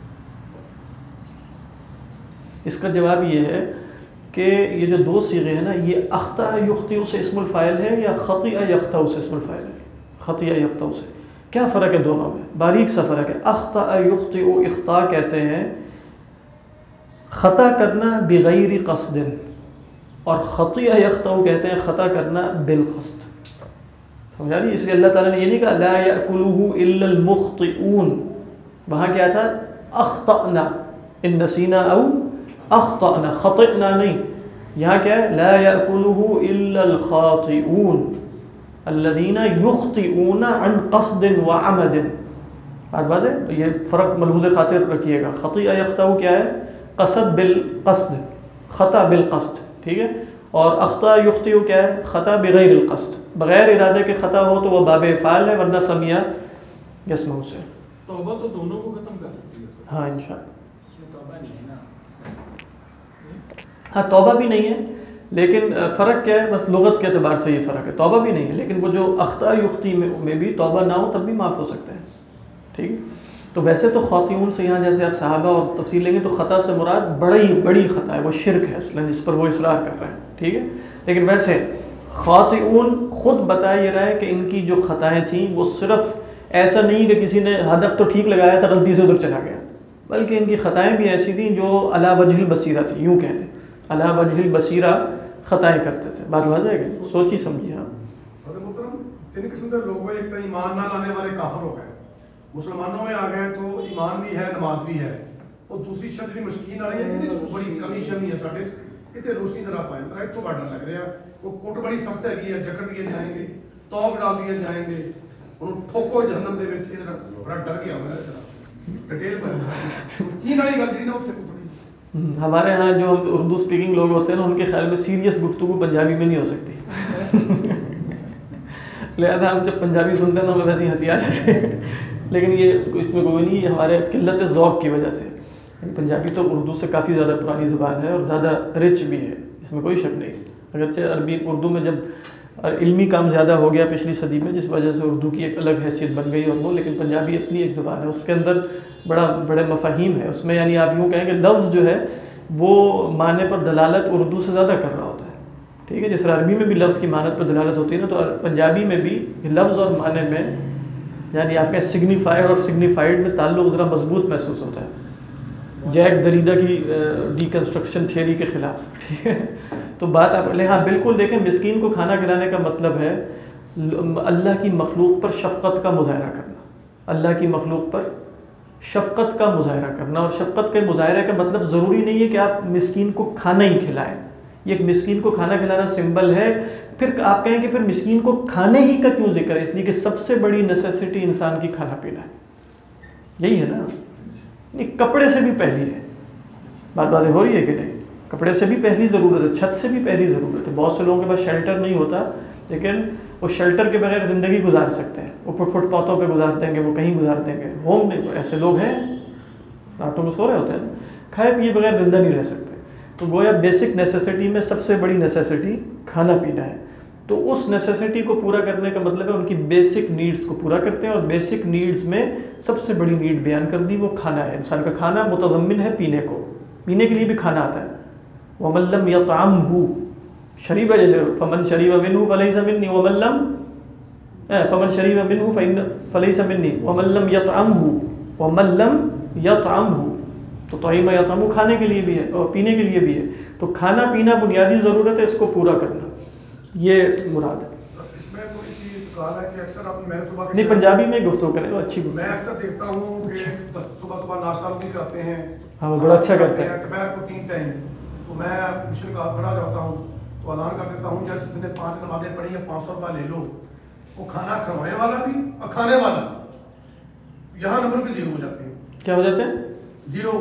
اس کا جواب یہ ہے کہ یہ جو دو صیغے ہیں نا، یہ اخطأ یخطئ سے اسم الفاعل ہے یا خطئ یخطئ سے اسم الفاعل ہے؟ خطئ یخطئ سے کیا فرق ہے دونوں میں؟ باریک سا فرق ہے۔ اخطأ یخطئ، اخطاء کہتے ہیں خطا کرنا بغیر قصد، اور خطئ یخطئ کہتے ہیں خطا کرنا بالقصد، سمجھا رہی؟ اس لیے اللہ تعالیٰ نے یہ نہیں کہا لا یأکلہ الا المخطئون، وہاں کیا تھا؟ اخطأنا، ان نسینا او اخطأنا، خطئنا نہیں، یہاں کیا ہے؟ لا یأکلہ الا الخاطئون الذین یخطئون عن قصد وعمد، بات واضح؟ تو یہ فرق ملحوظ خاطر رکھیے گا۔ خطئ یخطئ کیا ہے؟ قصد بالقصد، خطا بالقصد، ٹھیک ہے، اور اخطا یخطئ کیا ہے؟ خطا بغیر القصد، بغیر ارادے کے خطا ہو تو وہ باب افعال ہے، ورنہ سمیہ یسمع سے۔ توبہ تو دونوں کو ختم کر سکتی ہے۔ ہاں انشاءاللہ، اس میں توبہ نہیں ہے نا؟ ہاں توبہ بھی نہیں ہے، لیکن فرق کیا ہے؟ بس لغت کے اعتبار سے یہ فرق ہے، توبہ بھی نہیں ہے، لیکن وہ جو اخطاء یخطئ میں بھی توبہ نہ ہو تب بھی معاف ہو سکتا ہے، ٹھیک ہے۔ تو ویسے تو خاطئون سے یہاں جیسے آپ صحابہ اور تفصیل لیں گے تو خطا سے مراد بڑی خطا ہے، وہ شرک ہے اصلا جس پر وہ اصرار کر رہے ہیں، ٹھیک ہے۔ لیکن ویسے خاطئون خود بتا یہ رہا ہے کہ ان کی جو خطائیں تھیں وہ صرف ایسا نہیں کہ کسی نے ہدف تو ٹھیک لگایا تھا غلطی سے ادھر چلا گیا، بلکہ ان کی خطائیں بھی ایسی تھیں جو علی وجہ البصیرہ تھی، یوں کہہ لیں علی وجہ البصیرہ خطائیں کرتے تھے. بات واضح ہے کہ سوچی سمجھی. ہاں حضرت محترم تین قسم کے لوگ ہیں، ایک تو ایمان نہ لانے والے کافر ہو گئے، مسلمانوں میں آ گئے تو ایمان بھی ہے نماز بھی ہے، اور دوسری شخص جی مسکین والی ہے کہ بڑی کمی شمی ہے ساڈے اتنے روشنی ذرا پائے میرا ایک تو بڑا ڈر لگ رہا ہے، وہ کوٹ بڑی سخت ہے، جکڑ دیے جائیں گے، توق ڈال دیے جائیں گے، انہوں ٹھوکو جہنم دے وچ، بڑا ڈر گیا میں ڈیٹیل پر کی والی گل جی نا اتنے کو بڑی. ہمارے ہاں جو اردو اسپیکنگ لوگ ہوتے ہیں نا، ان کے خیال میں سیریس گفتگو پنجابی میں نہیں ہو سکتی، لہٰذا ہم جب پنجابی سنتے ہیں تو ہمیں ویسی ہنسی آ جاتی ہے، لیکن یہ اس میں کوئی نہیں، یہ ہمارے قلت ذوق کی وجہ سے. پنجابی تو اردو سے کافی زیادہ پرانی زبان ہے اور زیادہ رچ بھی ہے، اس میں کوئی شک نہیں. اگرچہ عربی اردو میں جب علمی کام زیادہ ہو گیا پچھلی صدی میں، جس وجہ سے اردو کی ایک الگ حیثیت بن گئی اور وہ، لیکن پنجابی اپنی ایک زبان ہے، اس کے اندر بڑے مفاہیم ہے اس میں. یعنی آپ یوں کہیں کہ لفظ جو ہے وہ معنی پر دلالت اردو سے زیادہ کر رہا ہوتا ہے، ٹھیک ہے. جس طرح عربی میں بھی لفظ کی معنی پر دلالت ہوتی ہے نا، تو پنجابی میں بھی لفظ اور معنی میں، یعنی آپ کے سگنیفائر اور سگنیفائڈ میں تعلق ذرا مضبوط محسوس ہوتا ہے، جیک دریدہ کی ڈیکنسٹرکشن تھیوری کے خلاف، ٹھیک ہے. تو بات آپ ہاں بالکل دیکھیں، مسکین کو کھانا کھلانے کا مطلب ہے اللہ کی مخلوق پر شفقت کا مظاہرہ کرنا، اللہ کی مخلوق پر شفقت کا مظاہرہ کرنا. اور شفقت کے مظاہرے کا مطلب ضروری نہیں ہے کہ آپ مسکین کو کھانا ہی کھلائیں، یہ ایک مسکین کو کھانا کھلانا سمبل ہے. پھر آپ کہیں کہ پھر مسکین کو کھانے ہی کا کیوں ذکر ہے؟ اس لیے کہ سب سے بڑی نیسیسٹی انسان کی کھانا پینا ہے، یہی ہے نا. نہیں، کپڑے سے بھی پہلی ہے، بات واضح ہو رہی ہے کہ نہیں؟ کپڑے سے بھی پہلی ضرورت ہے، چھت سے بھی پہلی ضرورت ہے. بہت سے لوگوں کے پاس شیلٹر نہیں ہوتا، لیکن وہ شیلٹر کے بغیر زندگی گزار سکتے ہیں، اوپر فٹ پاتھوں پہ گزار دیں گے، وہ کہیں گزار دیں گے. ہوم نہیں، ایسے لوگ ہیں راتوں میں سو رہے ہوتے ہیں، کھائے پیے بغیر زندہ نہیں رہ سکتے. تو گویا بیسک نیسیسٹی میں سب سے بڑی نیسیسٹی کھانا پینا ہے. تو اس نیسیسٹی کو پورا کرنے کا مطلب ہے ان کی بیسک نیڈز کو پورا کرتے ہیں، اور بیسک نیڈز میں سب سے بڑی نیڈ بیان کر دی، وہ کھانا ہے. انسان کا کھانا متضمن ہے پینے کو، پینے کے لیے بھی کھانا آتا ہے. وَمَن لَّمْ يَطْعَمْهُ شریبہ، جیسے فمن شریب منہ فلیس منی ومن لم فمن شریب منہ فلیس منی ومن لم یطعمہ ومن لم یطعمہ. تو طعیم یطعم کھانے کے لیے بھی ہے اور پینے کے لیے بھی ہے. تو کھانا پینا بنیادی ضرورت ہے، اس کو پورا کرنا یہ مراد ہے. اس میں کوئی چیز کہا ہے کہ اکثر آپ میں صبح نہیں پنجابی میں گفتگو کریں، اچھی میں اکثر دیکھتا ہوں کہ صبح ناشتہ بھی کرتے ہیں، ہاں وہ بڑا اچھا کرتے ہیں، دوپہر کو 3 ٹائم. تو میں مشن کا کھڑا جاتا ہوں تو اعلان کر دیتا ہوں جس نے 5 نمازیں پڑھی ہیں 500 روپیہ لے لو. وہ کھانا کھوانے والا بھی اور کھانے والا بھی، یہاں نمبر کے 0 ہو جاتے ہیں. کیا ہو جاتے ہیں؟ 0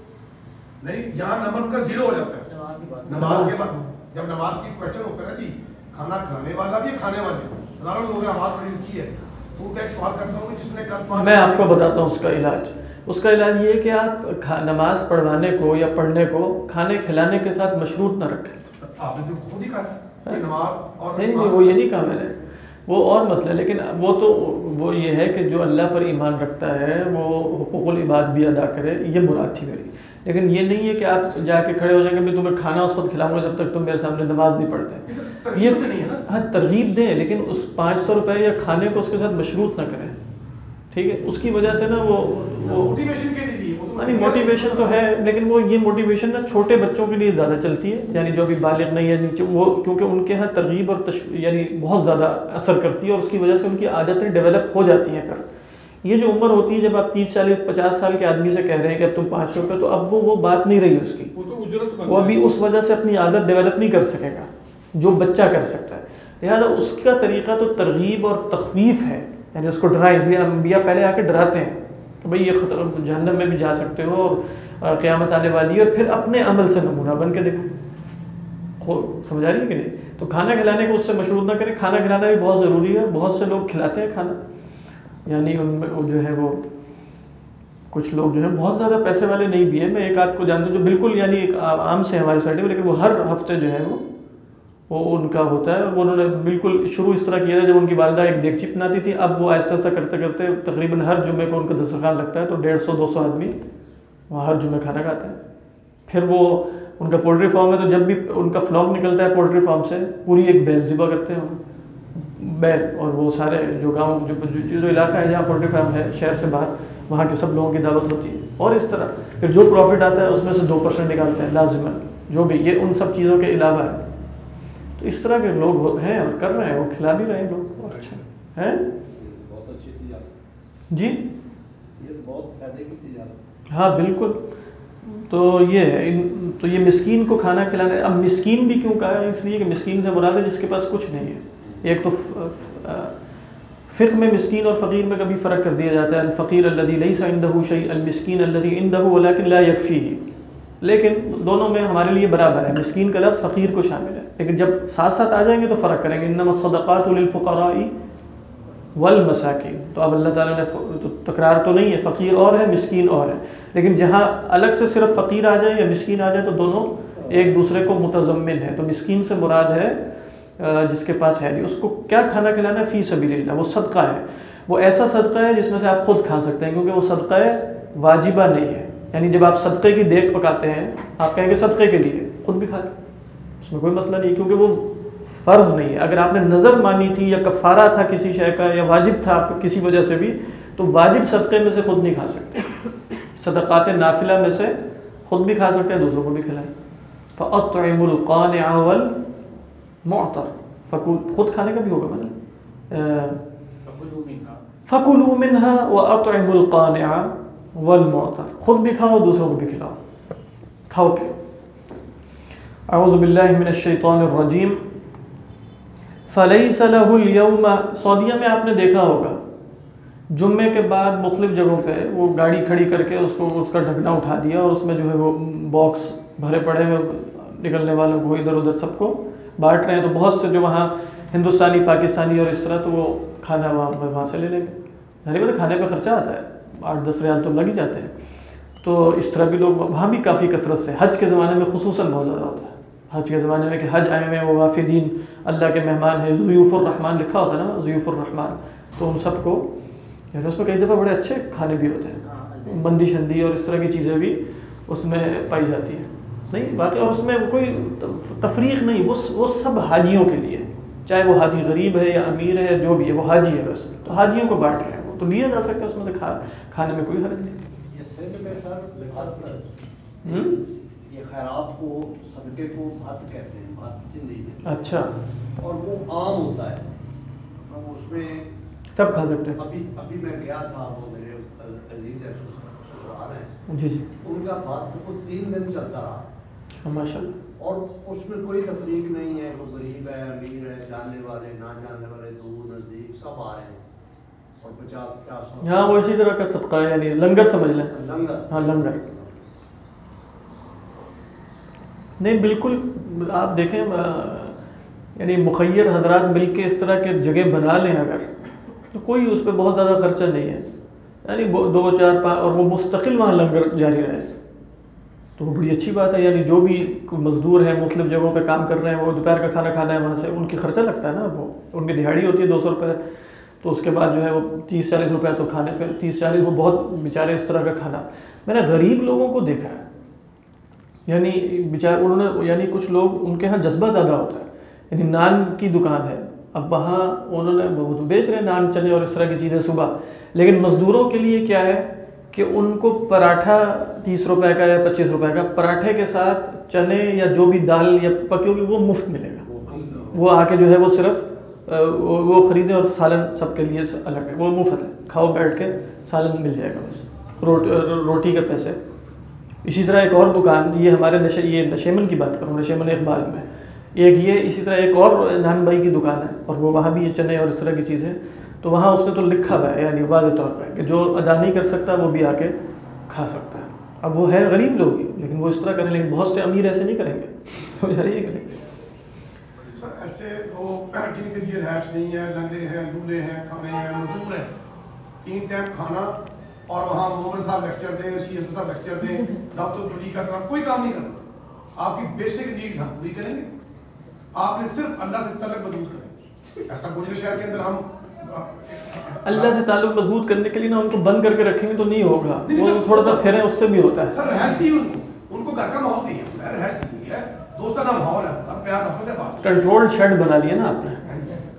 نہیں، یہاں نمبر کا 0 ہو جاتا ہے نماز کے بعد. جب نماز کی کوشچن ہوتا ہے نا جی کھانا کھلانے والا بھی کھانے والے، ہزاروں لوگ آواز بڑی اونچی ہے. تو ان کا ایک سوال کرتا ہوں کہ جس نے کل میں آپ کو بتاتا ہوں اس کا علاج. اس کا علاج یہ ہے کہ آپ نماز پڑھوانے کو یا پڑھنے کو کھانے کھلانے کے ساتھ مشروط نہ رکھیں. آپ نے خود ہی کہا نماز اور نہیں وہ یہ نہیں کہا میں نے، وہ اور مسئلہ ہے. لیکن وہ تو وہ یہ ہے کہ جو اللہ پر ایمان رکھتا ہے وہ حقوق العباد بھی ادا کرے، یہ مراد تھی میری. لیکن یہ نہیں ہے کہ آپ جا کے کھڑے ہو جائیں گے میں تمہیں کھانا اس وقت کھلاؤں گا جب تک تم میرے سامنے نماز نہیں پڑھتے. یہ ہاں ترغیب دیں، لیکن اس 500 روپے یا کھانے کو اس کے ساتھ مشروط نہ کریں، ٹھیک ہے. اس کی وجہ سے نا وہ موٹیویشن کے لیے یعنی موٹیویشن تو ہے، لیکن وہ یہ موٹیویشن نا چھوٹے بچوں کے لیے زیادہ چلتی ہے، یعنی جو ابھی بالغ نہیں ہے نیچے، وہ کیونکہ ان کے ہاں ترغیب اور یعنی بہت زیادہ اثر کرتی ہے، اور اس کی وجہ سے ان کی عادتیں ڈیولپ ہو جاتی ہیں. پھر یہ جو عمر ہوتی ہے جب آپ 30 40 50 سال کے آدمی سے کہہ رہے ہیں کہ اب تم 500 روپے، تو اب وہ بات نہیں رہی اس کی، وہ ابھی اس وجہ سے اپنی عادت ڈیولپ نہیں کر سکے گا جو بچہ کر سکتا ہے. لہٰذا اس کا طریقہ تو ترغیب اور تخویف ہے، یعنی اس کو ڈرائے. اس لیے انبیاء پہلے آ کے ڈراتے ہیں کہ بھئی یہ خطر، جہنم میں بھی جا سکتے ہو اور قیامت آنے والی ہے، اور پھر اپنے عمل سے نمونہ بن کے دیکھو. سمجھ آ رہی ہے کہ نہیں؟ تو کھانا کھلانے کو اس سے مشروط نہ کریں. کھانا کھلانا بھی بہت ضروری ہے، بہت سے لوگ کھلاتے ہیں کھانا، یعنی ان میں جو ہے وہ کچھ لوگ جو ہیں بہت زیادہ پیسے والے نہیں بھی ہیں. میں ایک آدھ کو جانتا ہوں جو بالکل یعنی ایک عام سے ہماری سائڈ میں، لیکن وہ ہر ہفتے جو ہے وہ ان کا ہوتا ہے. وہ انہوں نے بالکل شروع اس طرح کیا تھا جب ان کی والدہ ایک دیگچی بناتی تھی. اب وہ ایسا ایسا کرتے کرتے تقریباً ہر جمعے کو ان کا دسترخوان لگتا ہے، تو 150 200 آدمی وہاں ہر جمعے کھانا کھاتے ہیں. پھر وہ ان کا پولٹری فارم ہے، تو جب بھی ان کا فلاگ نکلتا ہے پولٹری فارم سے پوری ایک بیل ذبح کرتے ہیں بیل اور وہ سارے جو گاؤں جو علاقہ ہے جہاں پولٹری فارم ہے شہر سے باہر، وہاں کے سب لوگوں کی دعوت ہوتی ہے، اور اس طرح پھر جو پروفٹ آتا ہے اس میں سے 2% نکالتے ہیں لازماً، جو بھی یہ ان سب چیزوں کے علاوہ ہے۔ تو اس طرح کے لوگ ہیں اور کر رہے ہیں، وہ کھلا بھی رہے ہیں لوگ، اور اچھا ہیں بہت اچھی تجارت، جی یہ تو بہت فائدے کی تجارت۔ ہاں بالکل۔ تو یہ ہے، تو یہ مسکین کو کھانا کھلانا۔ اب مسکین بھی کیوں کہا ہے؟ اس لیے کہ مسکین سے مراد ہے جس کے پاس کچھ نہیں ہے۔ ایک تو فقہ میں مسکین اور فقیر میں کبھی فرق کر دیا جاتا ہے، الفقیر الذی لیس عنده شیء، المسکین الذی عنده ولکن لا یکفیہ، لیکن دونوں میں ہمارے لیے برابر ہے، مسکین کا لفظ فقیر کو شامل ہے، لیکن جب ساتھ ساتھ آ جائیں گے تو فرق کریں گے، انما الصدقات للفقراء والمساکین۔ تو اب اللہ تعالیٰ نے تو تکرار تو نہیں ہے، فقیر اور ہے مسکین اور ہے، لیکن جہاں الگ سے صرف فقیر آ جائے یا مسکین آ جائے تو دونوں ایک دوسرے کو متضمن ہے۔ تو مسکین سے مراد ہے جس کے پاس ہے نہیں، اس کو کیا کھانا کھلانا ہے؟ فی سبیل اللہ، وہ صدقہ ہے، وہ ایسا صدقہ ہے جس میں سے آپ خود کھا سکتے ہیں، کیونکہ وہ صدقہ واجبہ نہیں ہے، یعنی جب آپ صدقے کی دیگ پکاتے ہیں آپ کہیں گے صدقے کے لیے، خود بھی کھا لیں، اس میں کوئی مسئلہ نہیں، کیونکہ وہ فرض نہیں ہے۔ اگر آپ نے نظر مانی تھی یا کفارہ تھا کسی شے کا یا واجب تھا آپ کسی وجہ سے بھی، تو واجب صدقے میں سے خود نہیں کھا سکتے، صدقات نافلہ میں سے خود بھی کھا سکتے ہیں، دوسروں کو بھی کھلائیں۔ فَأَطْعِمُ الْقَانِعَ وَالْمُعْتَرَ، خود کھانے کا بھی ہوگا میں نے فَكُلُوا مِنْهَا وَأَطْعِمُوا الْقَانِعَ وَالْمُعْتَرَ، خود بھی کھاؤ دوسروں کو بھی کھلاؤ، کھاؤ پہ۔ اعوذ باللہ من الشیطان الرجیم۔ فَلَيْسَ لَهُ الْيَوْمَ، سعودیہ میں آپ نے دیکھا ہوگا جمعے کے بعد مختلف جگہوں پہ وہ گاڑی کھڑی کر کے اس کا ڈھکنا اٹھا دیا اور اس میں جو ہے وہ باکس بھرے پڑے ہیں نکلنے والوں کو ادھر ادھر سب کو بانٹ رہے ہیں، تو بہت سے جو وہاں ہندوستانی پاکستانی اور اس طرح، تو وہ کھانا وہاں سے لے لیں گے، ظاہر بات ہے کھانے پہ خرچہ آتا ہے، 8-10 ریال تو لگ ہی جاتے ہیں، تو اس طرح بھی لوگ وہاں بھی کافی کثرت سے، حج کے زمانے میں خصوصاً بہت زیادہ ہوتا ہے، حج کے زمانے میں کہ حج آئے ہوئے وہ وافدین اللہ کے مہمان ہیں، ضیوف الرحمن لکھا ہوتا ہے نا، ضیوف الرحمن، تو ان سب کو یعنی اس میں کئی دفعہ بڑے اچھے کھانے بھی ہوتے ہیں، بندی شندی اور اس طرح کی چیزیں بھی اس میں پائی جاتی ہیں، نہیں باقی، اور اس میں کوئی تفریق نہیں، وہ سب حاجیوں کے لیے، چاہے وہ حاجی غریب ہے یا امیر ہے، جو بھی ہے وہ حاجی ہے بس، تو حاجیوں کو بانٹ رہے ہیں وہ تو لیا جا سکتا ہے، اس میں سے کھانے میں کوئی حرج نہیں۔ یہ سندھ میں سر بھت، یہ خیرات کو صدقے کو بھت کہتے ہیں، بھت سندھی میں، اچھا، اور وہ عام ہوتا ہے، مطلب اس میں سب کھا سکتے ہیں۔ ابھی میں گیا تھا، وہ میرے عزیز ہے سسرال ہیں، جی جی، ان کا بھت وہ 3 دن چلتا رہا، ماشاء اللہ، اور اس میں کوئی تفریق نہیں ہے، وہ غریب ہے امیر ہے، جاننے والے نہ جاننے والے، دور نزدیک سب آ رہے ہیں، اور 50-50 ہاں وہ اسی طرح کا صدقہ ہے، یعنی لنگر سمجھ لیں، لنگر، ہاں لنگر، نہیں بالکل آپ دیکھیں یعنی مخیر حضرات مل کے اس طرح کے جگہ بنا لیں اگر، تو کوئی اس پہ بہت زیادہ خرچہ نہیں ہے، یعنی 2-4-5 اور وہ مستقل وہاں لنگر جاری رہے تو وہ بڑی اچھی بات ہے، یعنی جو بھی مزدور ہیں مختلف جگہوں پہ کام کر رہے ہیں، وہ دوپہر کا کھانا کھانا ہے وہاں سے، ان کی خرچہ لگتا ہے نا، وہ ان کی دہاڑی ہوتی ہے 200 روپے، تو اس کے بعد جو ہے وہ 30-40 روپے تو کھانے پہ 30-40، وہ بہت بیچارے اس طرح کا کھانا، میں نے غریب لوگوں کو دیکھا ہے، یعنی بیچارے انہوں نے، یعنی کچھ لوگ ان کے ہاں جذبہ زیادہ ہوتا ہے، یعنی نان کی دکان ہے، اب وہاں انہوں نے وہ بیچ رہے ہیں نان چنے اور اس طرح کی چیزیں صبح، لیکن مزدوروں کے لیے کیا ہے کہ ان کو پراٹھا 30 روپے کا یا 25 روپے کا، پراٹھے کے ساتھ چنے یا جو بھی دال یا پکی ہوگی وہ مفت ملے گا، وہ آ کے جو ہے وہ صرف وہ خریدیں، اور سالن سب کے لیے الگ ہے، وہ مفت ہے، کھاؤ بیٹھ کے سالن مل جائے گا بس، روٹی کے پیسے۔ اسی طرح ایک اور دکان، یہ ہمارے یہ نشیمن کی بات کروں، نشیمن اقبال میں ایک یہ، اسی طرح ایک اور نان بھائی کی دکان ہے، اور وہ وہاں بھی یہ چنے اور اس طرح کی چیزیں، تو وہاں اس نے تو لکھا ہوا ہے یعنی واضح طور پہ کہ جو ادا نہیں کر سکتا وہ بھی آ کے کھا سکتا ہے، اب وہ ہے غریب لوگ ہی، لیکن وہ اس طرح کریں، لیکن بہت سے امیر ایسے نہیں کریں گے، سمجھ آ رہی ہے کہ نہیں؟ سر ایسے لوگ جن کے لیے رہائش نہیں ہے، لنگڑے ہیں، لولے ہیں، کھانے ہیں، مزدور ہیں، 3 ٹائم کھانا، اور وہاں محمد صاحب لیکچر دیں، رشید صاحب لیکچر دیں، ڈاکٹر پوری کا کام، کوئی کام نہیں کرنا، آپ کی بیسک نیڈ ہم پوری کریں گے، آپ نے صرف اللہ سے تعلق مضبوط کریں، ایسا گجرے شہر کے اندر ہم اللہ سے تعلق مضبوط کرنے کے لیے نا ان کو بند کر کے رکھیں گے تو نہیں ہوگا، وہ تھوڑا سا پھیریں اس سے بھی ہوتا ہے۔ سر رہائش دی ان کو گھر کا ماحول دیا، رہائش دی ہے، دوستانہ ماحول ہے، اب پیار نفس سے بات، کنٹرول شیڈ بنا لیا نا آپ نے،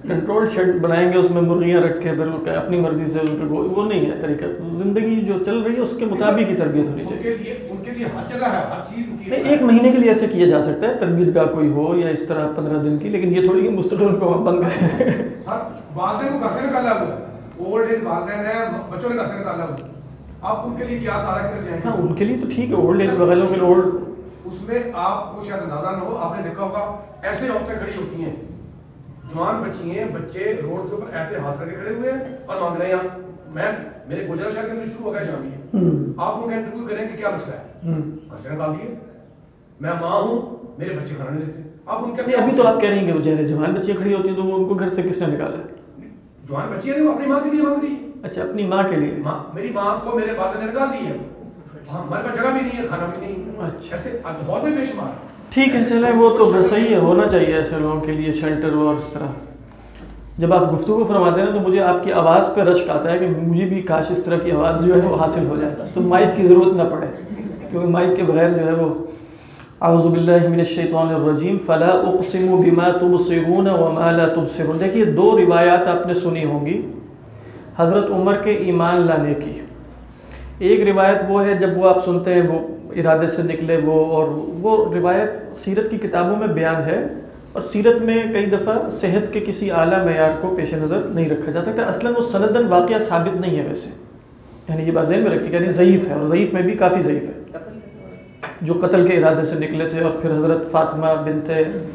کنٹرول شیڈ بنائیں گے اس میں مرغیاں رکھ کے پھر اپنی مرضی سے ان کو وہ نہیں ہے طریقہ. زندگی جو چل رہی ہے اس کے مطابق ہی تربیت ہونی چاہیے. ان کے لیے ہر جگہ ہے، ہر چیز ان کی ہے. ایک مہینے کے لیے ایسے کیا جا سکتا ہے تربیت گاہ کوئی ہو یا اس طرح 15 دن کی، لیکن یہ تھوڑی کہ مستقل کو بند کریں. سر والدین کو گھر سے نکالا ہوا ہے، اولڈ ایج والدین ہیں، بچوں نے گھر سے نکالا ہوا ہے. آپ ان کے لیے کیا سارا کدھر جائیں گے؟ ہاں ان کے لیے تو ٹھیک ہے، اولڈ ایج وغیرہ کے اولڈ. اس میں آپ کو شاید اندازہ نہ ہو، آپ نے دیکھا ہوگا ایسے عورتیں کھڑی ہوتی ہیں، جوان بچی ہیں، بچے روڈ کے اوپر ایسے ہاتھ کر کے کھڑے ہوئے ہیں اور مانگ رہے ہیں میم میرے گجرا شہر کے اندر شروع ہو گیا جہاں بھی آپ ان کا انٹرویو کریں کہ کیا مسئلہ ہے، گھر سے نکال دیے. میں ماں ہوں، میرے بچے کھانا نہیں دیتے. آپ ان کے ابھی تو آپ کہہ رہی ہیں کہ وہ جہاں جوان بچیاں کھڑی ہوتی ہیں تو وہ ان کو گھر سے کس نے نکالا ہے؟ جوان بچی ہے وہ اپنی ماں کے لیے مانگ رہی ہے. اچھا اپنی ماں کے لیے. میری ماں کو میرے والد نے نکال دی ہے، ہمارے پاس جگہ بھی نہیں ہے، کھانا بھی نہیں. اچھا ایسے ہال میں بے شمار. ٹھیک ہے چلیں وہ تو صحیح ہے، ہونا چاہیے ایسے لوگوں کے لیے شیلٹر اور اس طرح. جب آپ گفتگو فرماتے ہیں نا تو مجھے آپ کی آواز پہ رشک آتا ہے کہ مجھے بھی کاش اس طرح کی آواز جو ہے وہ حاصل ہو جائے تو مائک کی ضرورت نہ پڑے، کیونکہ مائک کے بغیر جو ہے وہ. اعوذ باللہ من الشیطان الرجیم فلا اقسم بما تبصرون وما لا تبصرون. دیکھیے دو روایات آپ نے سنی ہوں گی حضرت عمر کے ایمان لانے کی. ایک روایت وہ ہے جب وہ آپ سنتے ہیں وہ ارادے سے نکلے وہ، اور وہ روایت سیرت کی کتابوں میں بیان ہے، اور سیرت میں کئی دفعہ صحت کے کسی اعلیٰ معیار کو پیش نظر نہیں رکھا جا سکتا. اصلاً وہ سندن واقعہ ثابت نہیں ہے ویسے، یعنی یہ بات ذہن میں رکھیے، یعنی ضعیف ہے، اور ضعیف میں بھی کافی ضعیف ہے. جو قتل کے ارادے سے نکلے تھے اور پھر حضرت فاطمہ بنت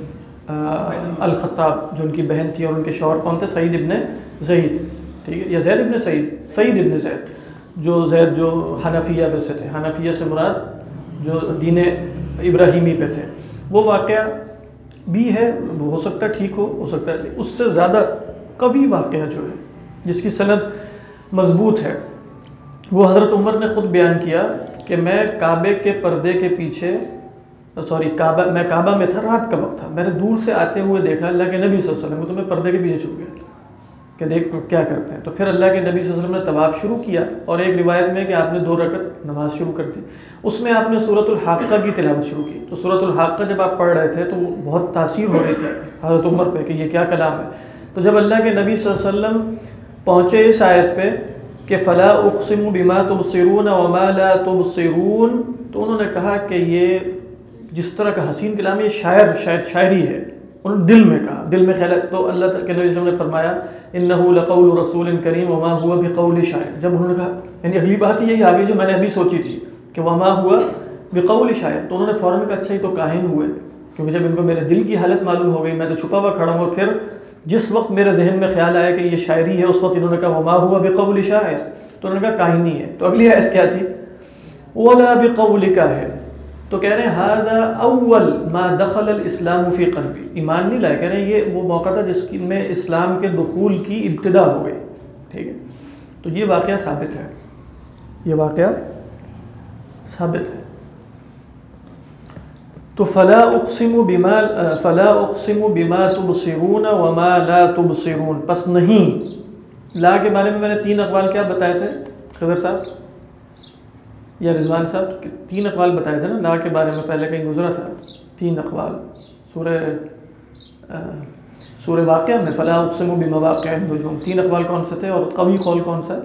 الخطاب جو ان کی بہن تھی، اور ان کے شوہر کون تھے؟ سعید ابن زید، ٹھیک ہے، یا زید ابن سعید ابن زید، جو زید جو حنفیہ میں سے تھے، حنفیہ سے مراد جو دین ابراہیمی پہ تھے. وہ واقعہ بھی ہے، ہو سکتا ہے ٹھیک ہو سکتا ہے اس سے زیادہ قوی واقعہ جو ہے جس کی سند مضبوط ہے وہ حضرت عمر نے خود بیان کیا کہ میں کعبے کے پردے کے پیچھے میں کعبہ میں تھا، رات کا وقت تھا، میں نے دور سے آتے ہوئے دیکھا اللہ کے نبی صلی اللہ علیہ وسلم کو، تو میں پردے کے پیچھے چھپ گیا کہ دیکھ کیا کرتے ہیں. تو پھر اللہ کے نبی صلی اللہ علیہ وسلم نے طواف شروع کیا، اور ایک روایت میں کہ آپ نے 2 رکعت نماز شروع کر دی. اس میں آپ نے سورۃ الحاقہ کی تلاوت شروع کی. تو سورۃ الحاقہ جب آپ پڑھ رہے تھے تو وہ بہت تاثیر ہو رہی تھی حضرت عمر پہ کہ یہ کیا کلام ہے. تو جب اللہ کے نبی صلی اللہ علیہ وسلم پہنچے اس آیت پہ کہ فلا اقسم بما تبصرون وما لا تبصرون، تو انہوں نے کہا کہ یہ جس طرح کا حسین کلام، یہ شاید شاعری ہے. انہوں نے دل میں کہا، دل میں خیال. تو اللہ کے نبی صلی اللہ علیہ وسلم نے فرمایا انه لقول رسول کریم وما هو بقول شاعر. جب انہوں نے کہا، یعنی اگلی بات یہی آ گئی جو میں نے ابھی سوچی تھی کہ وما هو بقول شاعر، تو انہوں نے فوراً کہا اچھا یہ تو کاہن ہوئے، کیونکہ جب ان کو میرے دل کی حالت معلوم ہو گئی، میں تو چھپا ہوا کھڑا ہوں، اور پھر جس وقت میرے ذہن میں خیال آیا کہ یہ شاعری ہے اس وقت انہوں نے کہا وما هو بقول شاعر، تو انہوں نے کہا کاہنی ہے. تو اگلی آیت کیا تھی؟ ولا بقولک ہے. تو کہہ رہے ہیں هذا اول ما دخل الاسلام فی قلبی، ایمان نہیں لائے، کہہ رہے ہیں یہ وہ موقع تھا جس میں اسلام کے دخول کی ابتدا ہو گئی. ٹھیک ہے، تو یہ واقعہ ثابت ہے، یہ واقعہ ثابت ہے. تو فلا اقسم بما تبصرون وما لا تبصرون، پس نہیں. لا کے بارے میں نے 3 اقوال کیا بتائے تھے خضر صاحب یا رضوان صاحب؟ 3 اقوال بتائے تھے نا لا کے بارے میں، پہلے کہیں گزرا تھا. 3 اقوال سورہ واقعہ میں فلا اقسم بمواقع النجوم. 3 اقوال کون سے تھے، اور قوی قول کون سا ہے؟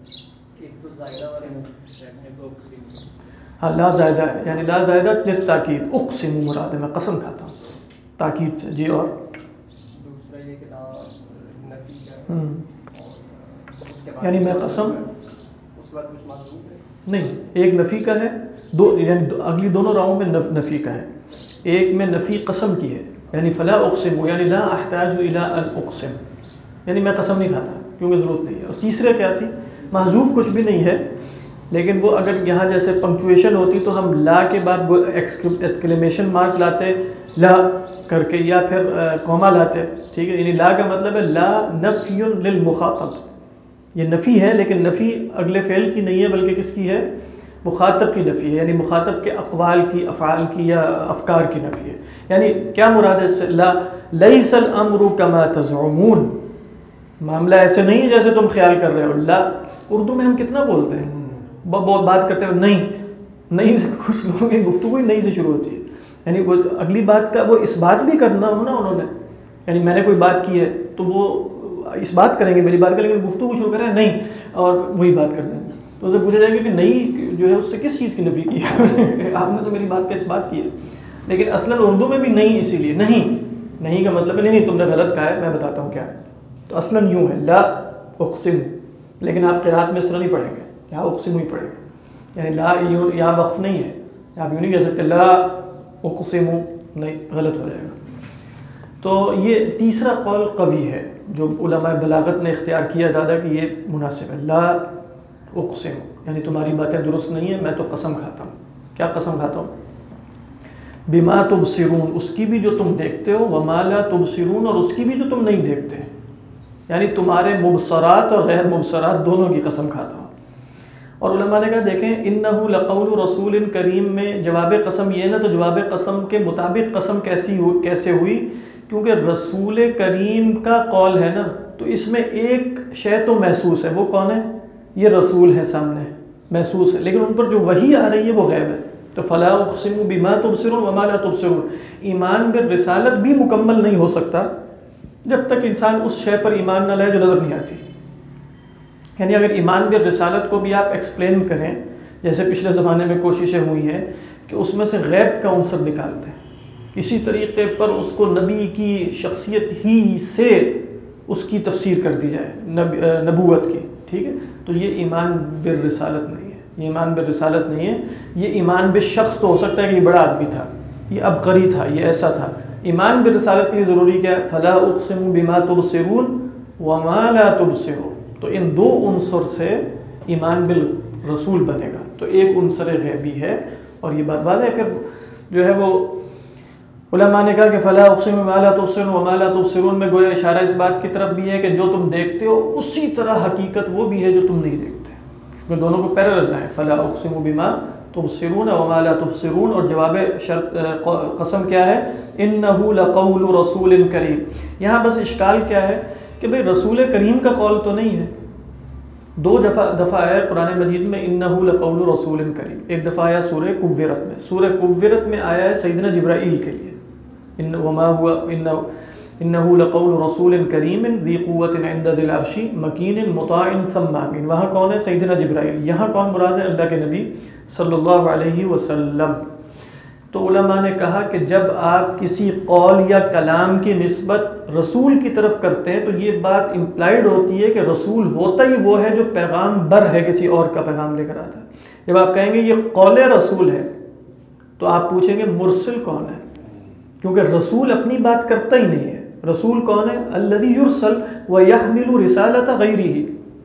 ہاں لا زائدہ ہے، یعنی لا زائدہ للتاکید، اقسم مراد ہے میں قسم کھاتا ہوں تاکید سے. جی اور دوسرا یہ کہ نفی کا، یعنی میں قسم اس کے بعد کچھ معلوم ہے نہیں، ایک نفی کا ہے، یعنی اگلی دونوں راؤں میں نفی کا ہے. ایک میں نفی قسم کی ہے، یعنی فلا اقسم یعنی لا احتاج الى ان اقسم، یعنی میں قسم نہیں کھاتا کیونکہ ضرورت نہیں ہے. اور تیسرے کیا تھی؟ محذوف کچھ بھی نہیں ہے، لیکن وہ اگر یہاں جیسے پنکچویشن ہوتی تو ہم لا کے بعد وہ ایکسکلیمیشن مارک لاتے لا کر کے، یا پھر کوما لاتے. ٹھیک ہے، یعنی لا کا مطلب ہے لا نفی للمخاطب، یہ نفی ہے لیکن نفی اگلے فعل کی نہیں ہے بلکہ کس کی ہے؟ مخاطب کی نفی ہے، یعنی مخاطب کے اقوال کی، افعال کی یا افکار کی نفی ہے. یعنی کیا مراد ہے اس سے؟ لا لیس الامر کما تزعمون، معاملہ ایسے نہیں ہے جیسے تم خیال کر رہے ہو. لا اردو میں ہم کتنا بولتے ہیں، بہت بات کرتے ہیں نہیں سے کچھ لوگوں کی گفتگو ہی نہیں سے شروع ہوتی ہے. یعنی وہ اگلی بات کا وہ اس بات بھی کرنا ہو نا انہوں نے، یعنی میں نے کوئی بات کی ہے تو وہ اس بات کریں گے میری بات کریں گے, گفتگو شروع کریں نہیں اور وہی بات کر دیں گے. تو اسے پوچھا جائے گا کہ نہیں جو ہے اس سے کس چیز کی نفی کی ہے آپ نے تو میری بات کا اس بات کی ہے. لیکن اصلاً اردو میں بھی نہیں اسی لیے نہیں کا مطلب ہے نہیں تم نے غلط کہا ہے, میں بتاتا ہوں کیا ہے. تو اصلاً یوں ہے لا اقسم, لیکن آپ قرات میں اس طرح نہیں پڑھیں گے, یہاں اقسم ہی پڑھیں گے. یعنی لا یہاں وقف نہیں ہے, آپ یوں نہیں کہہ سکتے لا اقسم, نہیں غلط ہو جائے گا. تو یہ تیسرا قول قوی ہے جو علماء بلاغت نے اختیار کیا دادا کہ یہ مناسب ہے. لا اقسم یعنی تمہاری باتیں درست نہیں ہیں, میں تو قسم کھاتا ہوں. کیا قسم کھاتا ہوں؟ بما تبصرون, اس کی بھی جو تم دیکھتے ہو, وما لا تبصرون, اور اس کی بھی جو تم نہیں دیکھتے. یعنی تمہارے مبصرات اور غیر مبصرات دونوں کی قسم کھاتا ہوں. اور علماء نے کہا دیکھیں انہ لقول رسول کریم میں جواب قسم یہ نا, تو جواب قسم کے مطابق قسم کیسے ہوئی؟ کیونکہ رسول کریم کا قول ہے نا, تو اس میں ایک شے تو محسوس ہے. وہ کون ہے؟ یہ رسول ہے سامنے محسوس ہے, لیکن ان پر جو وحی آ رہی ہے وہ غیب ہے. تو فلا اقسم بما تبصرون وما لا تبصرون, ایمان بالرسالت بھی مکمل نہیں ہو سکتا جب تک انسان اس شے پر ایمان نہ لائے جو نظر نہیں آتی. یعنی اگر ایمان بالرسالت کو بھی آپ ایکسپلین کریں, جیسے پچھلے زمانے میں کوششیں ہوئی ہیں کہ اس میں سے غیب کا عنصر نکال دیں, کسی طریقے پر اس کو نبی کی شخصیت ہی سے اس کی تفسیر کر دی جائے نبوت کی, ٹھیک ہے, تو یہ ایمان بالرسالت نہیں ہے. یہ ایمان بالرسالت نہیں ہے, یہ ایمان بالشخص تو ہو سکتا ہے کہ یہ بڑا آدمی تھا, یہ عبقری تھا, یہ ایسا تھا. ایمان بالرسالت کے لیے ضروری کیا ہے؟ فلا اقسم بما تبصرون وما لا تبصرون. تو ان دو عنصر سے ایمان بالرسول بنے گا. تو ایک عنصر غیبی ہے اور یہ بات واضح ہے. پھر جو ہے وہ علماء نے کہا کہ فلا اقسم بما لا تبصرون وما لا تبصرون میں گویا اشارہ اس بات کی طرف بھی ہے کہ جو تم دیکھتے ہو اسی طرح حقیقت وہ بھی ہے جو تم نہیں دیکھتے, کیونکہ دونوں کو پیرلل ہے. فلا اقسم بما تبصرون وما لا تبصرون, اور جواب شرط قسم کیا ہے؟ انہ لقول رسول کریم. یہاں بس اشکال کیا ہے کہ بھئی رسول کریم کا قول تو نہیں ہے. دو دفعہ ہے قرآن مجید میں انہ لقول رسول کریم. ایک دفعہ آیا سورہ کورت میں, سورہ کورت میں آیا ہے سیدنا جبرائیل کے لیے, وما هو انه لقول رسول کریم ذی قوت عند ذی العرش مکین مطاع ثم امین. وہاں کون ہے؟ سیدنا جبرائیل. یہاں کون مراد ہے؟ اللہ کے نبی صلی اللہ علیہ وسلم. تو علماء نے کہا کہ جب آپ کسی قول یا کلام کی نسبت رسول کی طرف کرتے ہیں تو یہ بات امپلائڈ ہوتی ہے کہ رسول ہوتا ہی وہ ہے جو پیغام بر ہے, کسی اور کا پیغام لے کر آتا ہے. جب آپ کہیں گے یہ قول رسول ہے تو آپ پوچھیں گے مرسل کون ہے؟ کیونکہ رسول اپنی بات کرتا ہی نہیں ہے. رسول کون ہے؟ الذی یرسل ویحمل رسالۃ غیرہ,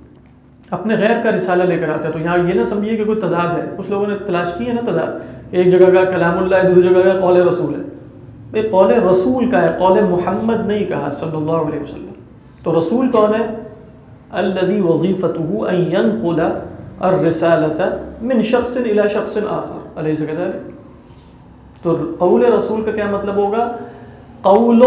اپنے غیر کا رسالہ لے کر آتا ہے. تو یہاں یہ نہ سمجھیے کہ کوئی تضاد ہے. کچھ لوگوں نے تلاش کی ہے نا تضاد, ایک جگہ کا کلام اللہ ہے, دوسری جگہ کا قول رسول ہے. بھئی قول رسول کا ہے, قول محمد نہیں کہا صلی اللہ علیہ وسلم. تو رسول کون ہے؟ الذی وظیفته ان ينقل الرسالۃ من شخص الی شخص آخر, الیس کذلک؟ تو قول رسول کا کیا مطلب ہوگا؟ قول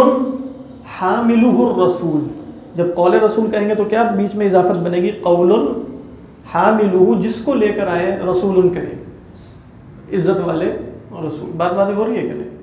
حاملہ الرسول. جب قول رسول کہیں گے تو کیا بیچ میں اضافت بنے گی؟ قول حاملہ, جس کو لے کر آئے رسول کریم, عزت والے رسول. بات واضح ہو رہی ہے کہ نہیں؟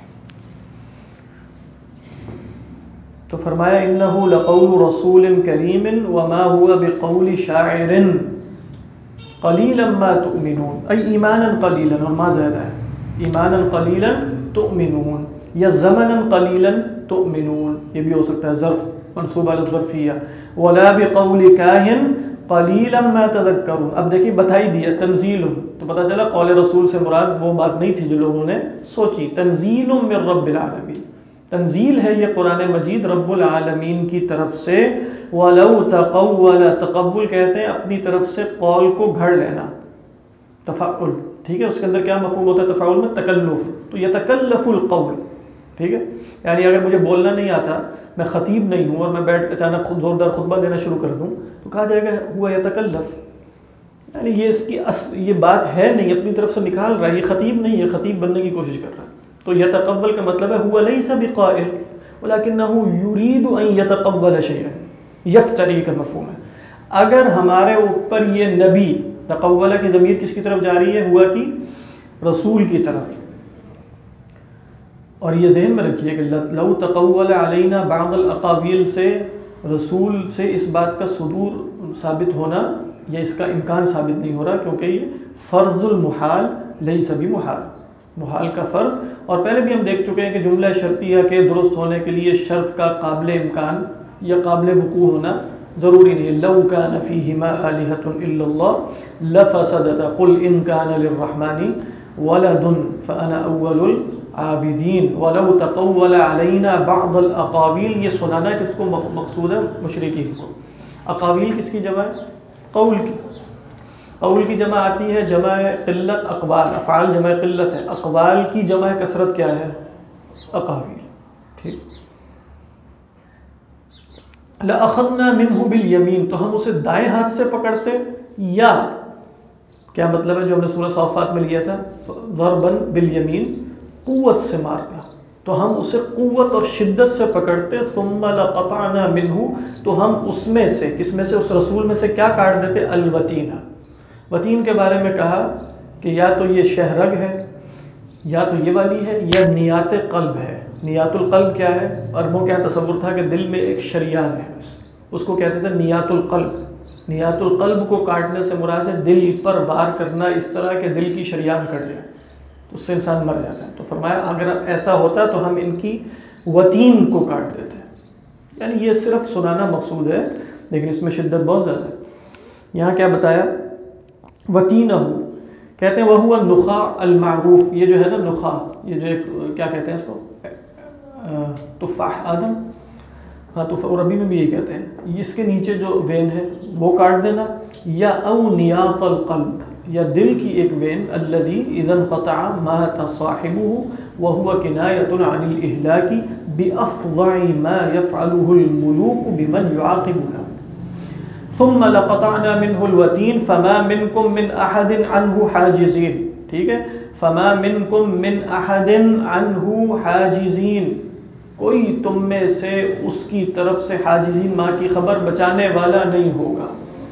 تو فرمایا انہ لقول رسول کریم وما هو بقول شاعر قلیلا ما تؤمنون, ای ایمانا قلیلا, اور ما زیادہ ہے, ایمانا قلیلا تؤمنون یا زمنا قلیلا تؤمنون, یہ بھی ہو سکتا ہے ظرف منصوب علی الظرفیہ. ولا بقول کاہن قلیلا ما تذکرون. اب دیکھیے بتا ہی دیا تنزیل, تو پتہ چلا قول رسول سے مراد وہ بات نہیں تھی جو لوگوں نے سوچی. تنزیل من رب العالمین, تنزیل ہے یہ قرآن مجید رب العالمین کی طرف سے. وَلَوْ تَقَوَّلَ, تقبل کہتے ہیں اپنی طرف سے قول کو گھڑ لینا, تفعل, ٹھیک ہے. اس کے اندر کیا مفہوم ہوتا ہے تفعل میں؟ تکلف. تو یتکلف القول, ٹھیک ہے. یعنی اگر مجھے بولنا نہیں آتا, میں خطیب نہیں ہوں, اور میں بیٹھ کے اچانک زوردار خطبہ دینا شروع کر دوں تو کہا جائے گا ہوا یتکلف. یعنی یہ اس کی یہ بات ہے نہیں, اپنی طرف سے نکال رہا ہے, یہ خطیب نہیں ہے, خطیب بننے کی کوشش کر رہا ہے. تو یتقبل کا مطلب ہے ہوا لیس بقائل ولکنہ یرید ان یتقبل شیئا, یفتری کا مفہوم ہے. اگر ہمارے اوپر یہ نبی, تقولہ کی ضمیر کس کی طرف جا رہی ہے؟ ہوا کی رسول کی طرف. اور یہ ذہن میں رکھیے کہ لو تقول علینا بعض الاقاویل سے رسول سے اس بات کا صدور ثابت ہونا یا اس کا امکان ثابت نہیں ہو رہا، کیونکہ یہ فرض المحال لیس بمحال، محال کا فرض. اور پہلے بھی ہم دیکھ چکے ہیں کہ جملہ شرطیہ کے درست ہونے کے لیے شرط کا قابل امکان یا قابل وقوع ہونا ضروری نہیں ہے. لو کان فیہما آلہۃ الا اللہ لفسدتا قل ان کان للرحمن ولد فانا اول العابدین ولو تقول علینا بعض الاقاویل. یہ سنانا کس کو مقصود ہے؟ مشرکین کو. اقاویل کس کی جمع ہے؟ قول کی. قول کی جمع آتی ہے جمع قلت اقوال، افعال جمع قلت ہے، اقوال کی جمع کثرت کیا ہے؟ اقاویل. ٹھیک. لأخذنا منه بالیمین، تو ہم اسے دائیں ہاتھ سے پکڑتے، یا کیا مطلب ہے جو ہم نے سورہ صافات میں لیا تھا ضربا بالیمین، قوت سے مارنا، تو ہم اسے قوت اور شدت سے پکڑتے. ثم لقطعنا منه، تو ہم اس میں سے، کس میں سے؟ اس رسول میں سے کیا کاٹ دیتے؟ الوتین. وتین کے بارے میں کہا کہ یا تو یہ شہرگ ہے، یا تو یہ والی ہے، یا نیات قلب ہے. نیات القلب کیا ہے؟ عربوں کا تصور تھا کہ دل میں ایک شریان ہے، اس کو کہتے تھے نیات القلب. نیات القلب کو کاٹنے سے مراد ہے دل پر وار کرنا اس طرح کہ دل کی شریان کٹ جائے، اس سے انسان مر جاتا ہے. تو فرمایا اگر ایسا ہوتا تو ہم ان کی وتین کو کاٹ دیتے. یعنی یہ صرف سنانا مقصود ہے، لیکن اس میں شدت بہت زیادہ ہے. یہاں کیا بتایا؟ وتینہ، کہتے ہیں وہو النخاع المعروف. یہ جو ہے نا نخاع، یہ جو ایک کیا کہتے ہیں اس کو؟ تفاح آدم، ہاں تو عربی میں بھی یہ کہتے ہیں. اس کے نیچے جو وین ہے وہ کاٹ دینا، یا او نیات القلب، یا دل کی ایک وین. الذی اذا انقطع مات صاحبه وهو کنایۃ عن الاہلاک بافظع ما يفعله الملوک بمن يعاقبونه. ثم لقطعنا منه الوتین فما منکم من احد عنه حاجزین. ٹھیک ہے، فما منکم من احد عنه حاجزین، کوئی تم میں سے اس کی طرف سے حاجزین، ماں کی خبر بچانے والا نہیں ہوگا.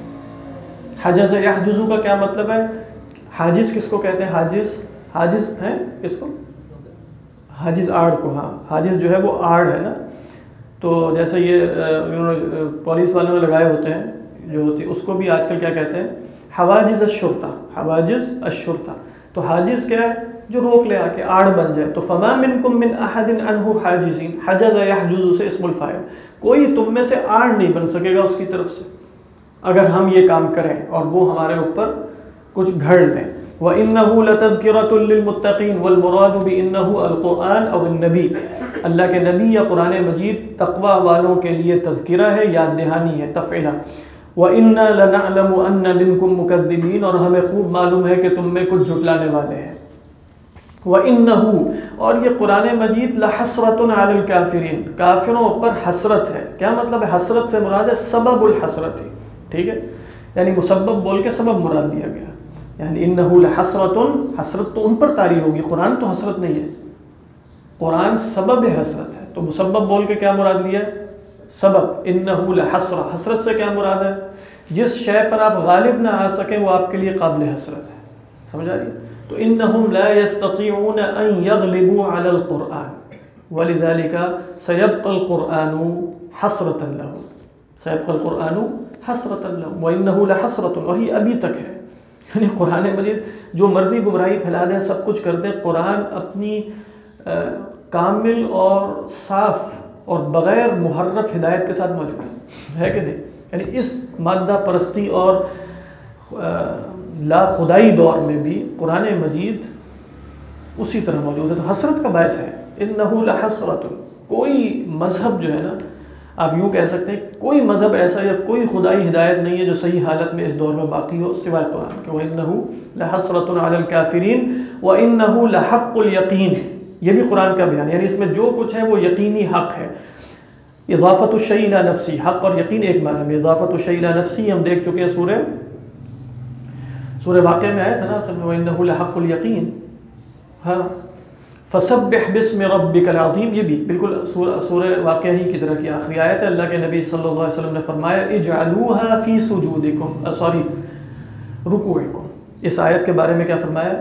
حجز یحجزو کا کیا مطلب ہے؟ حاجز کس کو کہتے ہیں؟ حاجز ہے کس کو؟ حاجز آڑ کو. ہاں حاجز جو ہے وہ آڑ ہے نا. تو جیسے یہ پولیس والوں نے لگائے ہوتے ہیں جو ہوتی، اس کو بھی آج کل کیا کہتے ہیں؟ حواجز الشرطہ. حواجز الشرطہ. تو حاجز کیا ہے؟ جو روک لے، آ کے آڑ بن جائے. تو فما منکم من احد عنہ حاجزین، حجز یحجز سے اسم الفاعل، کوئی تم میں سے آڑ نہیں بن سکے گا اس کی طرف سے اگر ہم یہ کام کریں اور وہ ہمارے اوپر کچھ گھڑ لیں. وَإِنَّهُ لَتَذْكِرَةٌ لِّلْمُتَّقِينَ وَالْمُرَادُ بِإِنَّهُ الْقُرْآنُ أَوْ النَّبِيُّ، اللہ کے نبی یا قرآن مجید تقوی والوں کے لیے تذکرہ ہے، یاد دہانی ہے، تفعیلہ. وَإِنَّا لَنَعْلَمُ أَنَّ مِنكُم مُكَذِّبِينَ، اور ہمیں خوب معلوم ہے کہ تم میں کچھ جھٹلانے والے ہیں. وَإِنَّهُ، اور یہ قرآن مجید لَحَسْرَةٌ عَلَى الْكَافِرِينَ، کافروں پر حسرت ہے. کیا مطلب ہے؟ حسرت سے مراد ہے سبب الحسرت. ٹھیک ہے، یعنی مسبب بول کے سبب مراد لیا گیا. یعنی انَّهُ لَحَسْرَةٌ، حسرت تو ان پر طاری ہوگی، قرآن تو حسرت نہیں ہے، قرآن سبب حسرت ہے. تو مسبب بول کے کیا مراد لیا؟ سبب. انَّهُ لَحَسْرَةٌ، حسرت سے کیا مراد ہے؟ جس شے پر آپ غالب نہ آ سکیں وہ آپ کے لیے قابل حسرت ہے. سمجھ آ رہی ہے؟ تو انہم لا يستطيعون ان يغلبوا على القرآن ولذلك سيبقى القرآن حسرة لهم، سيبقى القرآن حسرة لهم وانه لحسرة، اور یہ ابھی تک ہے. یعنی قرآن مجید جو مرضی گمراہی پھیلا دیں، سب کچھ کر دیں، قرآن اپنی کامل اور صاف اور بغیر محرف ہدایت کے ساتھ موجود ہے کہ نہیں؟ یعنی اس مادہ پرستی اور لا خدائی دور میں بھی قرآن مجید اسی طرح موجود ہے. تو حسرت کا باعث ہے. انہو لحسرت، کوئی مذہب جو ہے نا، آپ یوں کہہ سکتے ہیں کوئی مذہب ایسا یا کوئی خدائی ہدایت نہیں ہے جو صحیح حالت میں اس دور میں باقی ہو سوائے قرآن کے. وَإِنَّهُ لَحَسْرَةٌ عَلَى الْكَافِرِينَ وَإِنَّهُ لَحَقُّ الْيَقِينِ، یہ بھی قرآن کا بیان، یعنی اس میں جو کچھ ہے وہ یقینی حق ہے. اضافت الشیء الی نفسی، حق اور یقین ایک معنی میں. اضافت الشیء الی نفسی ہم دیکھ چکے ہیں سورہ واقعہ میں آیا تھا نا، وَإِنَّهُ لَحَقُّ الْيَقِينِ. ہاں، فَسَبِّحْ بِاسْمِ رَبِّكَ الْعَظِيمِ، یہ بھی بالکل سورہ واقعہ ہی کی طرح کی آخری آیت ہے. اللہ کے نبی صلی اللہ علیہ وسلم نے فرمایا اجعلوها فی سجودکم، سوری رکوعکم. اس آیت کے بارے میں کیا فرمایا؟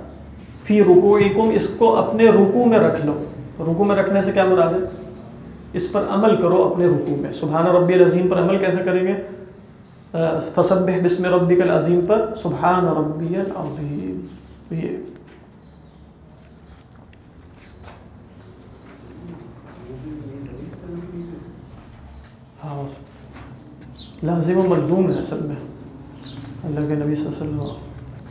اجعلوها فی رکوعکم، اس کو اپنے رکوع میں رکھ لو. رکوع میں رکھنے سے کیا مراد ہے؟ اس پر عمل کرو اپنے رکوع میں. سبحان ربی العظیم پر عمل کیسے کریں گے؟ فسبح بسم ربک العظیم پر سبحان ربی العظیم. یہ ہاں لازم و ملزوم ہے اصل میں اللہ کے نبی صلی اللہ علیہ وسلم.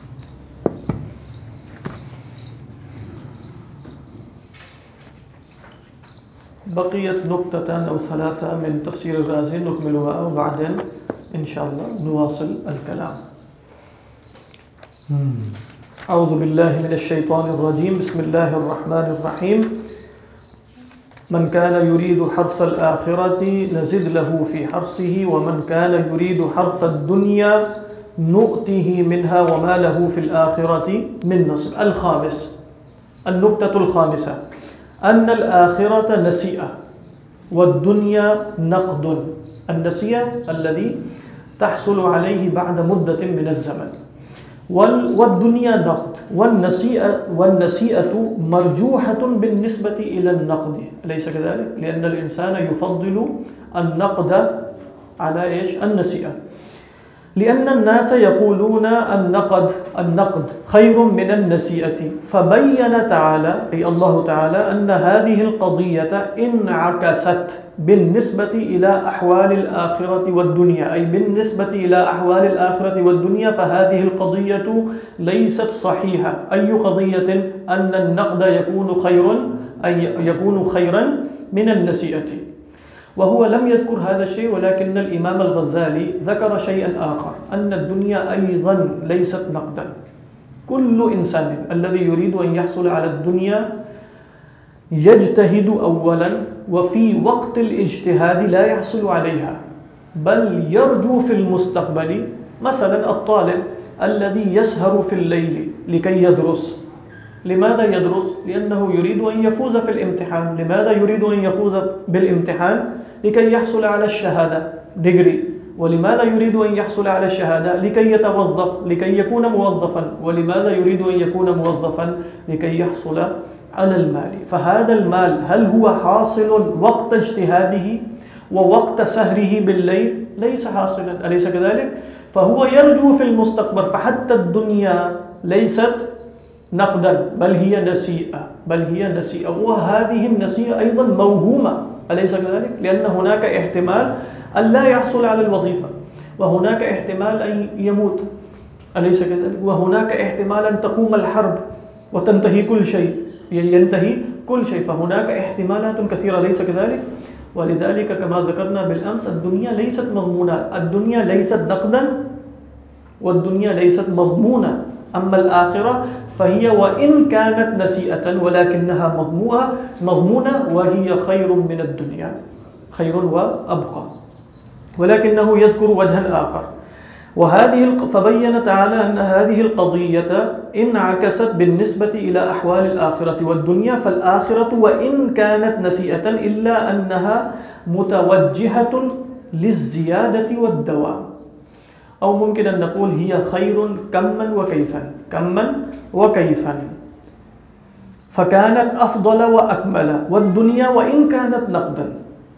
بقيت نقطة أو ثلاثة من تفسير الرازي نكملها وبعدين إن شاء الله نواصل الكلام. أعوذ بالله من الشيطان الرجيم. بسم الله الرحمن الرحيم. من كان يريد حرث الآخرة نزد له في حرثه ومن كان يريد حرث الدنيا نؤته منها وما له في الآخرة من نصيب. الخامس، النقطة الخامسة، أن الآخرة نسيئة والدنيا نقد. النسيئة الذي تحصل عليه بعد مدة من الزمن، والدنيا نقد، والنسيئة مرجوحة بالنسبة إلى النقد، أليس كذلك؟ لأن الإنسان يفضل النقد على إيش؟ النسيئة، لأن الناس يقولون النقد خير من النسيئة. فبين تعالى أي الله تعالى أن هذه القضية انعكست بالنسبة إلى أحوال الآخرة والدنيا، أي بالنسبة إلى أحوال الآخرة والدنيا فهذه القضية ليست صحيحة. أي قضية؟ أن النقد يكون خيرا من النسيئة. وهو لم يذكر هذا الشيء، ولكن الإمام الغزالي ذكر شيئا آخر، أن الدنيا أيضا ليست نقدا. كل إنسان الذي يريد أن يحصل على الدنيا يجتهد أولا، وفي وقت الاجتهاد لا يحصل عليها بل يرجو في المستقبل. مثلا الطالب الذي يسهر في الليل لكي يدرس، لماذا يدرس؟ لأنه يريد أن يفوز في الامتحان. لماذا يريد أن يفوز بالامتحان؟ لكي يحصل على الشهادة ديجري. ولماذا يريد أن يحصل على الشهادة؟ لكي يتوظف، لكي يكون موظفا. ولماذا يريد أن يكون موظفا؟ لكي يحصل على المال. فهذا المال هل هو حاصل وقت اجتهاده ووقت سهره بالليل؟ ليس حاصلا، أليس كذلك؟ فهو يرجو في المستقبل. فحتى الدنيا ليست نقدا بل هي نسيئة، وهذه النسيئة أيضا موهومة، أليس كذلك؟ لأن هناك احتمال أن لا يحصل على الوظيفة، وهناك احتمال أن يموت، أليس كذلك؟ وهناك احتمال أن تقوم الحرب وتنتهي كل شيء، ينتهي كل شيء. فهناك احتمالات كثيرة، ليس كذلك؟ ولذلك كما ذكرنا بالأمس الدنيا ليست مضمونة، الدنيا ليست نقدا والدنيا ليست مضمونة. أما الآخرة فهي وإن كانت نسيئة ولكنها مضمونة، وهي خير من الدنيا، خير وأبقى. ولكنه يذكر وجها آخر، فبين تعالى أن هذه القضية انعكست بالنسبة إلى أحوال الآخرة والدنيا. فالآخرة وإن كانت نسيئة إلا أنها متوجهة للزيادة والدوام، أو ممكن أن نقول هي خير كما وكيفا، فكانت أفضل وأكمل. والدنيا وإن كانت نقدا،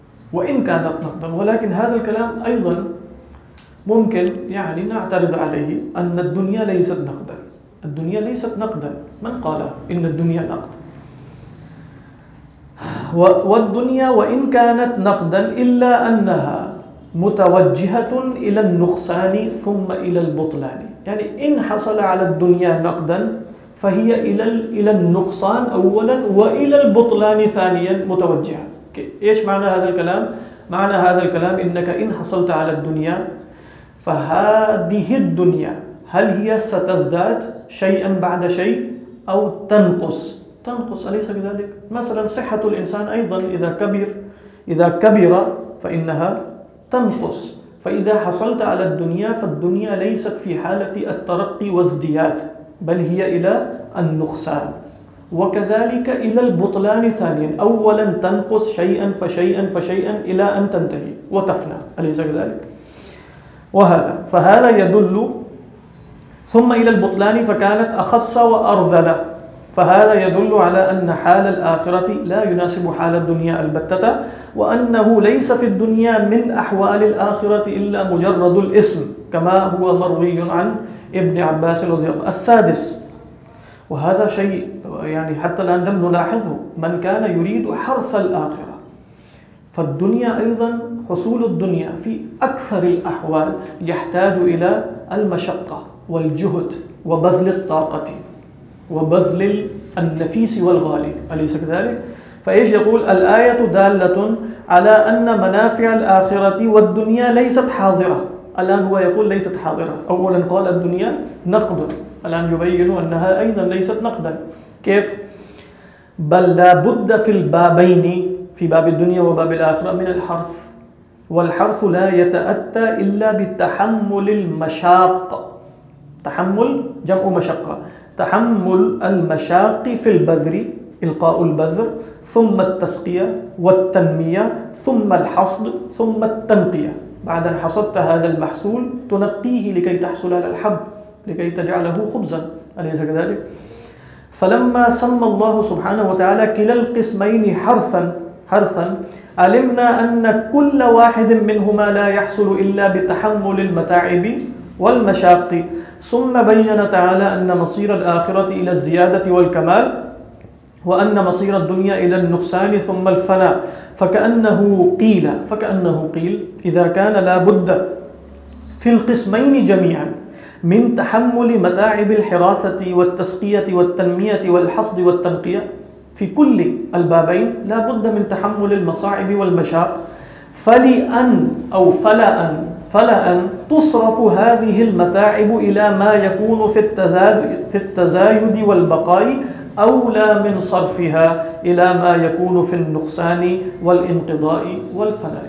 ولكن هذا الكلام أيضا ممكن يعني نعترض عليه، أن الدنيا ليست نقدا. الدنيا ليست نقدا، من قال إن الدنيا نقد؟ والدنيا وإن كانت نقدا إلا أنها متوجهة إلى النقصان ثم إلى البطلان. يعني إن حصل على الدنيا نقدا فهي إلى النقصان أولا وإلى البطلان ثانيا متوجهة. إيش معنى هذا الكلام؟ معنى هذا الكلام إنك إن حصلت على الدنيا فهذه الدنيا هل هي ستزداد شيئا بعد شيء أو تنقص، أليس كذلك؟ مثلا صحة الإنسان أيضا إذا كبر فإنها تنقص. فإذا حصلت على الدنيا فالدنيا ليست في حالة الترقي وازدياد، بل هي إلى النقصان، وكذلك إلى البطلان ثانيا. أولا تنقص شيئا فشيئا إلى أن تنتهي وتفنى، أليس كذلك؟ فهذا يدل. ثم إلى البطلان فكانت أخص وأرذل، فهذا يدل على أن حال الآخرة لا يناسب حال الدنيا البتة، وأنه ليس في الدنيا من أحوال الآخرة إلا مجرد الاسم كما هو مروي عن ابن عباس رضي الله عنه. السادس، وهذا شيء يعني حتى الآن لم نلاحظه، من كان يريد حرث الآخرة فالدنيا أيضا، حصول الدنيا في أكثر الأحوال يحتاج إلى المشقة والجهد وبذل الطاقة وبذل النفيس والغالي، أليس كذلك؟ فإيش يقول؟ الآية دالة على أن منافع الآخرة والدنيا ليست حاضرة. الآن هو يقول ليست حاضرة. أولا قال الدنيا نقد، الآن يبين أنها أيضا ليست نقدا. كيف؟ بل لا بد في البابين، في باب الدنيا وباب الآخرة، من الحرث، والحرث لا يتأتى إلا بتحمل المشاق. تحمل جمع مشقة، تحمل المشاق في البذر، إلقاء البذر، ثم التسقية والتنمية، ثم الحصد، ثم التنقية. بعد أن حصدت هذا المحصول تنقيه لكي تحصل على الحب، لكي تجعله خبزا، أليس كذلك؟ فلما سمى الله سبحانه وتعالى كلا القسمين حرثا علمنا أن كل واحد منهما لا يحصل إلا بتحمل المتاعب والمشاق. ثم بين تعالى أن مصير الآخرة إلى الزيادة والكمال، وأن مصير الدنيا إلى النقصان ثم الفناء. فكأنه قيل إذا كان لا بد في القسمين جميعا من تحمل متاعب الحراثة والتسقية والتنمية والحصد والتنقية، في كل البابين لا بد من تحمل المصاعب والمشاق، فلا أن تصرف هذه المتاعب إلى ما يكون في التزايد والبقاء أولى من صرفها إلى ما يكون في النقصان والانقضاء والفناء.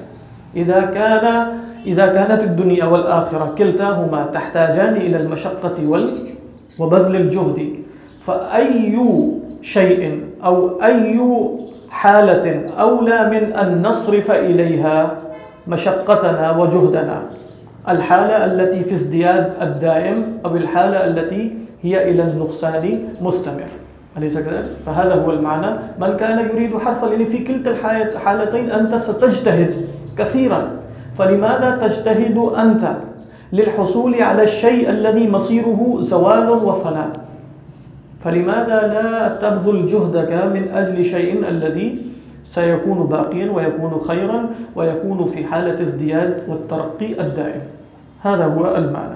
إذا كانت الدنيا والآخرة كلتاهما تحتاجان إلى المشقة وبذل الجهد، فأي شيء أو أي حالة أولى من أن نصرف إليها مشقتنا وجهدنا؟ الحالة التي في ازدياد الدائم أو الحالة التي هي إلى النقصان مستمر، أليس كذلك؟ فهذا هو المعنى. من كان يريد حرثا، لأن في كلتا الحالتين أنت ستجتهد كثيرا، فلماذا تجتهد أنت للحصول على الشيء الذي مصيره زوال وفناء؟ فلماذا لا تبذل جهدك من أجل شيء الذي سيكون باقيا ويكون خيرا ويكون في حالة ازدياد والترقي الدائم؟ هذا هو المعنى.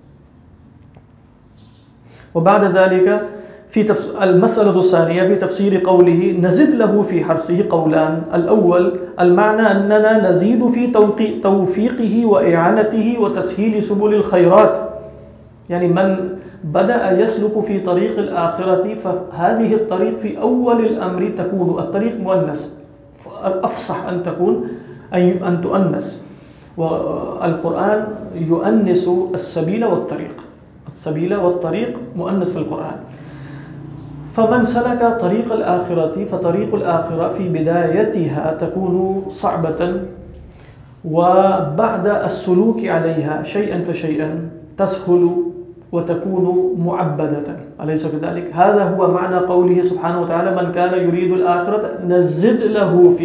وبعد ذلك في المسألة الثانية في تفسير قوله نزد له في حرثه قولان. الأول المعنى أننا نزيد في توفيقه وإعانته وتسهيل سبل الخيرات، يعني من بدأ يسلك في طريق الآخرة فهذه الطريق في أول الأمر تكون الطريق مؤنث، أفصح أن تكون أن تؤنث، والقرآن يؤنث السبيل والطريق مؤنث في القرآن. فمن سلك طريق الآخرة فطريق الآخرة في بدايتها تكون صعبة، وبعد السلوك عليها شيئا فشيئا تسهل وتكون معبدة، أليس كذلك؟ هذا هو معنى قوله سبحانه وتعالى من كان يريد الآخرة نزد له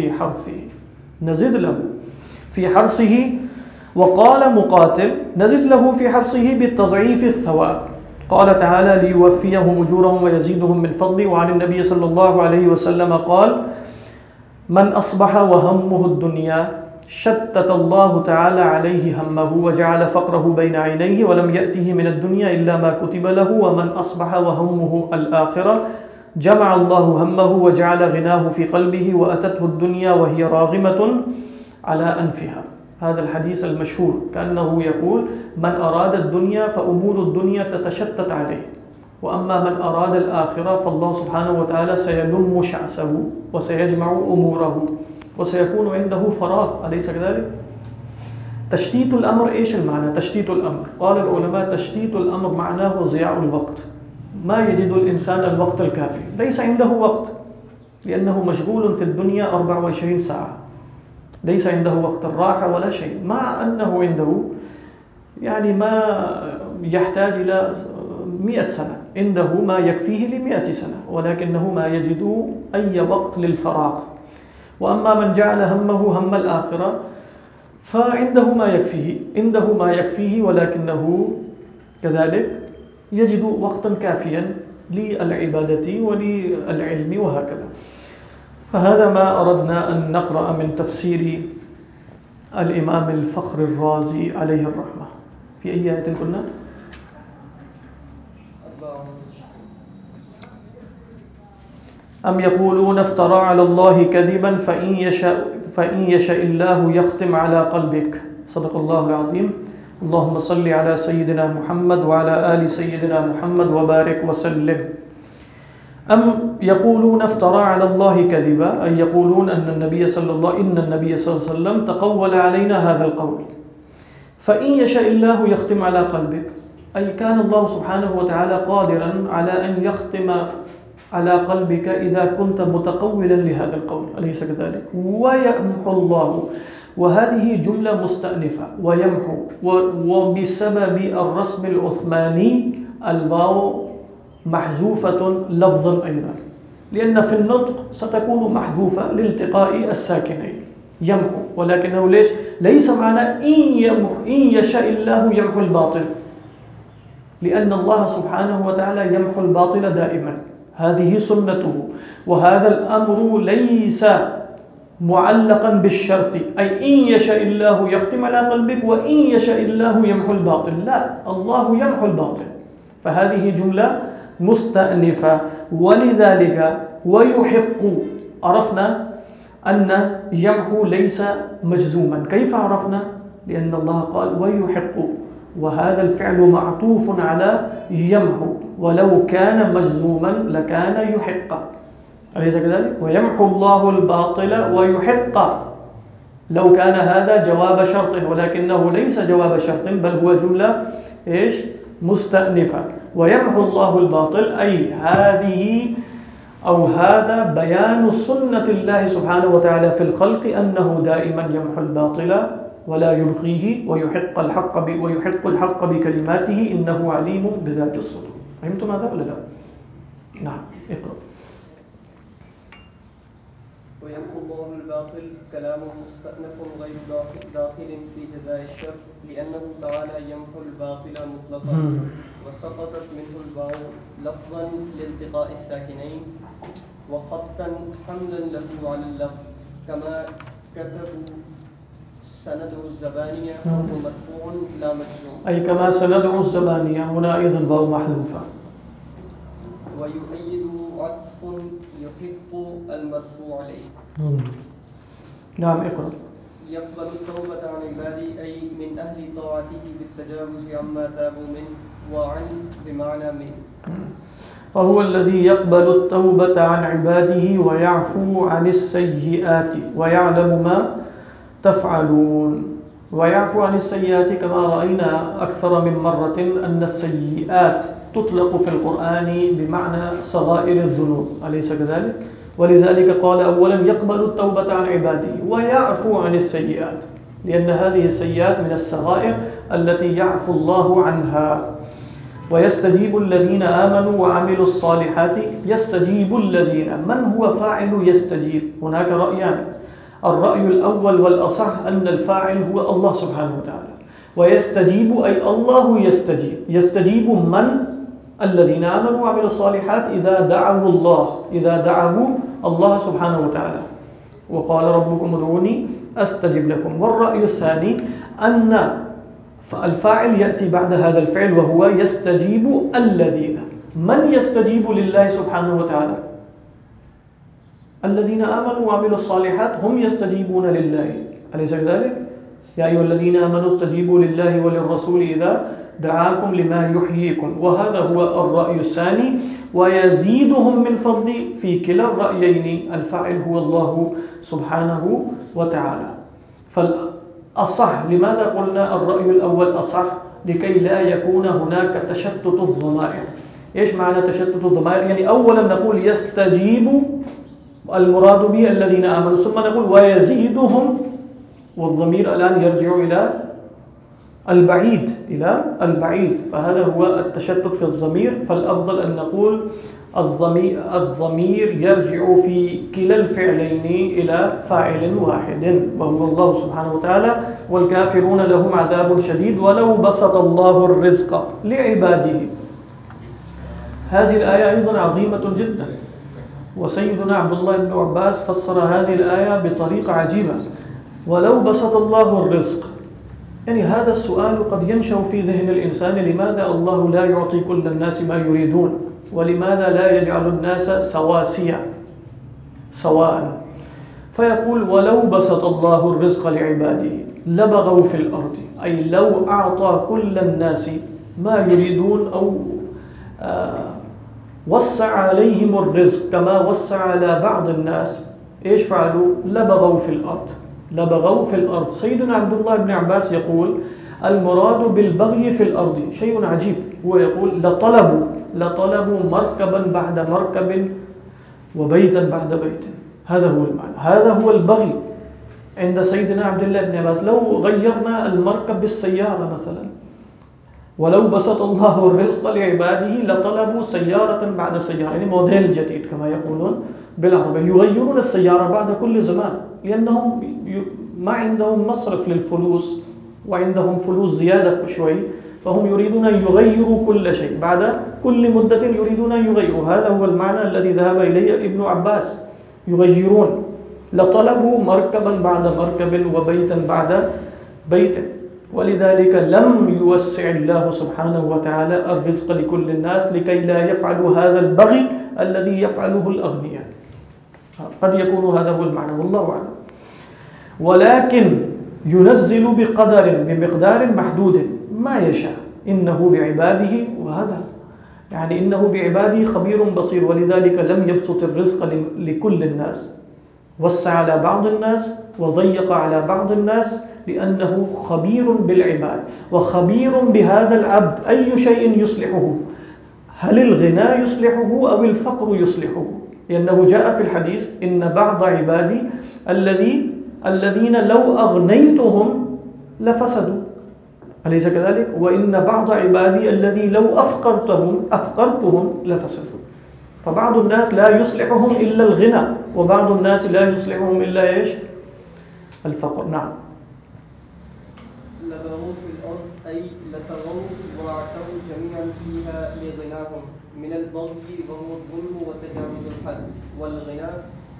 في حرثه. وقال مقاتل نزد له في حرثه بالتضعيف الثواب. قال تعالى ليوفيهم أجورهم ويزيدهم من فضله. وعن النبي صلى الله عليه وسلم قال من أصبح وهمه الدنيا شتت الله تعالى عليه همه وجعل فقره بين عينيه ولم يأته من الدنيا إلا ما كتب له. ومن أصبح وهمه الآخرة جمع الله همه وجعل غناه في قلبه وأتته الدنيا وهي راغمة على أنفها. هذا الحديث المشهور كأنه يقول من أراد الدنيا فأمور الدنيا تتشتت عليه، وأما من أراد الآخرة فالله سبحانه وتعالى سيلم شعثه وسيجمع أموره وسيكون عنده فراغ، أليس كذلك؟ تشتيت الأمر، إيش المعنى تشتيت الأمر؟ قال العلماء تشتيت الأمر معناه ضياع الوقت، ما يجد الإنسان الوقت الكافي، ليس عنده وقت لأنه مشغول في الدنيا 24 ساعة، ليس عنده وقت الراحة ولا شيء، مع أنه عنده يعني ما يحتاج إلى 100 سنة، عنده ما يكفيه ل100 سنة، ولكنه ما يجد أي وقت للفراغ. وأما من جعل همه هم الآخرة فعنده ما يكفيه ولكنه كذلك يجد وقتا كافيا للعبادة وللعلم وهكذا. فهذا ما أردنا أن نقرأ من تفسير الإمام الفخر الرازي عليه الرحمة. في أي آية كنا؟ أم يقولون افترى على الله كذبا فإن يشاء الله يختم على قلبك. صدق الله العظيم. اللهم صل على سيدنا محمد وعلى آل سيدنا محمد وبارك وسلم. أم يقولون افترى على الله كذبا، أي يقولون إن النبي صلى الله عليه وسلم تقول علينا هذا القول. فإن يشاء الله يختم على قلبك، أي كان الله سبحانه وتعالى قادرا على أن يختم على قلبك إذا كنت متقولا لهذا القول، أليس كذلك؟ ويمحو الله، وهذه جملة مستأنفة، ويمحو، وبسبب الرسم العثماني الواو محذوفة لفظا أيضا، لأن في النطق ستكون محذوفة لالتقاء الساكنين يمحو، ولكنه ليس معنى إن يشاء الله يمحو الباطل، لأن الله سبحانه وتعالى يمحو الباطل دائما، هذه سنته. وهذا الأمر ليس معلقا بالشرط، أي إن يشاء الله يختم على قلبك وإن يشاء الله يمحو الباطل، لا، الله يمحو الباطل. فهذه جملة مستأنفة. ولذلك ويحق، عرفنا أن يمحو ليس مجزوما. كيف عرفنا؟ لأن الله قال ويحق، وهذا الفعل معطوف على يمحو، ولو كان مجزوما لكان يحق، أليس كذلك؟ ويمحو الله الباطل ويحق، لو كان هذا جواب شرط، ولكنه ليس جواب شرط، بل هو جملة مستأنفة. ويمحو الله الباطل، أي هذه أو هذا بيان سنة الله سبحانه وتعالى في الخلق، أنه دائما يمحو الباطل ولا يبقيه، ويحق الحق بكلماته، إنه عليم بذات الصدور. فهمتم هذا ولا لا؟ نعم، اقرأ. ويمحو الله الباطل كلام مستأنف غير داخل في جزاء الشرط، لأنه تعالى يمحو الباطل مطلقا، وسقطت منه الباء لفظا لالتقاء الساكنين، وخطا حملا له على اللفظ، كما كتبوا سندع الزبانية وهو مرفوع لا مجزوم، أي كما سندع الزبانية، هنا أيضا الباء محذوفة. ويؤيد عطف يحق المرفوع عليه. نعم، اقرأ. يقبل التوبة عن عبادي، أي من أهل طاعته بالتجاوز عما تابوا منه، وعن بمعنى من. وهو الذي يقبل التوبة عن عباده ويعفو عن السيئات ويعلم ما تفعلون. ويعفو عن السيئات، كما رأينا أكثر من مرة أن السيئات تطلق في القرآن بمعنى صغائر الذنوب، أليس كذلك؟ ولذلك قال أولا يقبل التوبة عن عباده ويعفو عن السيئات، لأن هذه السيئات من الصغائر التي يعفو الله عنها. ويستجيب الذين آمنوا وعملوا الصالحات. يستجيب الذين، من هو فاعل يستجيب؟ هناك رأيان، الرأي الأول والأصح أن الفاعل هو الله سبحانه وتعالى. ويستجيب أي الله يستجيب. يستجيب من؟ الذين آمنوا وعملوا الصالحات إذا دعوا الله سبحانه وتعالى، وقال ربكم ادعوني أستجب لكم. والرأي الثاني أن الفاعل يأتي بعد هذا الفعل، وهو يستجيب الذين. من يستجيب لله سبحانه وتعالى؟ الذين آمنوا وعملوا الصالحات هم يستجيبون لله، أليس كذلك؟ يا أيها الذين آمنوا استجيبوا لله وللرسول إذا دعاكم لما يحييكم. وهذا هو الرأي الثاني. ويزيدهم من فضل، في كلا الرأيين الفاعل هو الله سبحانه وتعالى. فالأصح، لماذا قلنا الرأي الأول أصح؟ لكي لا يكون هناك تشتت الضمائر. إيش معنى تشتت الضمائر؟ يعني أولا نقول يستجيب، المراد به الذين آمنوا، ثم نقول ويزيدهم، والضمير الآن يرجع إلى البعيد إلى البعيد، فهذا هو التشتت في الضمير. فالأفضل أن نقول الضمير يرجع في كلا الفعلين إلى فاعل واحد وهو الله سبحانه وتعالى. والكافرون لهم عذاب شديد ولو بسط الله الرزق لعباده. هذه الآية أيضا عظيمة جدا، وسيدنا عبد الله بن عباس فسر هذه الآية بطريقة عجيبة. ولو بسط الله الرزق، يعني هذا السؤال قد ينشأ في ذهن الإنسان: لماذا الله لا يعطي كل الناس ما يريدون؟ ولماذا لا يجعل الناس سواسية سواء؟ فيقول: ولو بسط الله الرزق لعباده لبغوا في الأرض، أي لو أعطى كل الناس ما يريدون أو وسع عليهم الرزق كما وسع على بعض الناس، إيش فعلوا؟ لبغوا في الأرض. لبغوا في الأرض. سيدنا عبد الله بن عباس يقول: المراد بالبغي في الأرض شيء عجيب. هو يقول: لطلبوا مركبا بعد مركب وبيتا بعد بيت. هذا هو المعنى، هذا هو البغي عند سيدنا عبد الله بن عباس. لو غيرنا المركب بالسيارة مثلا، ولو بسط الله الرزق لعباده لطلبوا سيارة بعد سيارة، يعني موديل جديد كما يقولون بالعربية. يغيرون السيارة بعد كل زمان، لأنهم ما عندهم مصرف للفلوس وعندهم فلوس زيادة شوي، فهم يريدون أن يغيروا كل شيء بعد كل مدة، يريدون أن يغيروا. هذا هو المعنى الذي ذهب إليه ابن عباس. يغيرون. لطلبوا مركبا بعد مركب وبيتا بعد بيت. ولذلك لم يوسع الله سبحانه وتعالى الرزق لكل الناس لكي لا يفعلوا هذا البغي الذي يفعله الأغنياء. قد يكون هذا هو المعنى، والله أعلم. ولكن ينزل بمقدار محدود ما يشاء، إنه بعباده، وهذا يعني إنه بعباده خبير بصير. ولذلك لم يبسط الرزق لكل الناس، وسع على بعض الناس وضيق على بعض الناس، لأنه خبير بالعباد وخبير بهذا العبد. أي شيء يصلحه؟ هل الغنى يصلحه أو الفقر يصلحه؟ لأنه جاء في الحديث: إن بعض عبادي الذين لو أغنيتهم لفسدوا، أليس كذلك؟ وإن بعض عبادي الذي لو أفقرتهم لفسدوا. فبعض الناس لا يصلحهم إلا الغنى، وبعض الناس لا يصلحهم إلا إيش؟ الفقر. نعم. لبغوا في الأرض أي لتغوا واعتوا جميعا فيها لغناهم من البغي وهو الظلم وتجاوز الحد. والغنى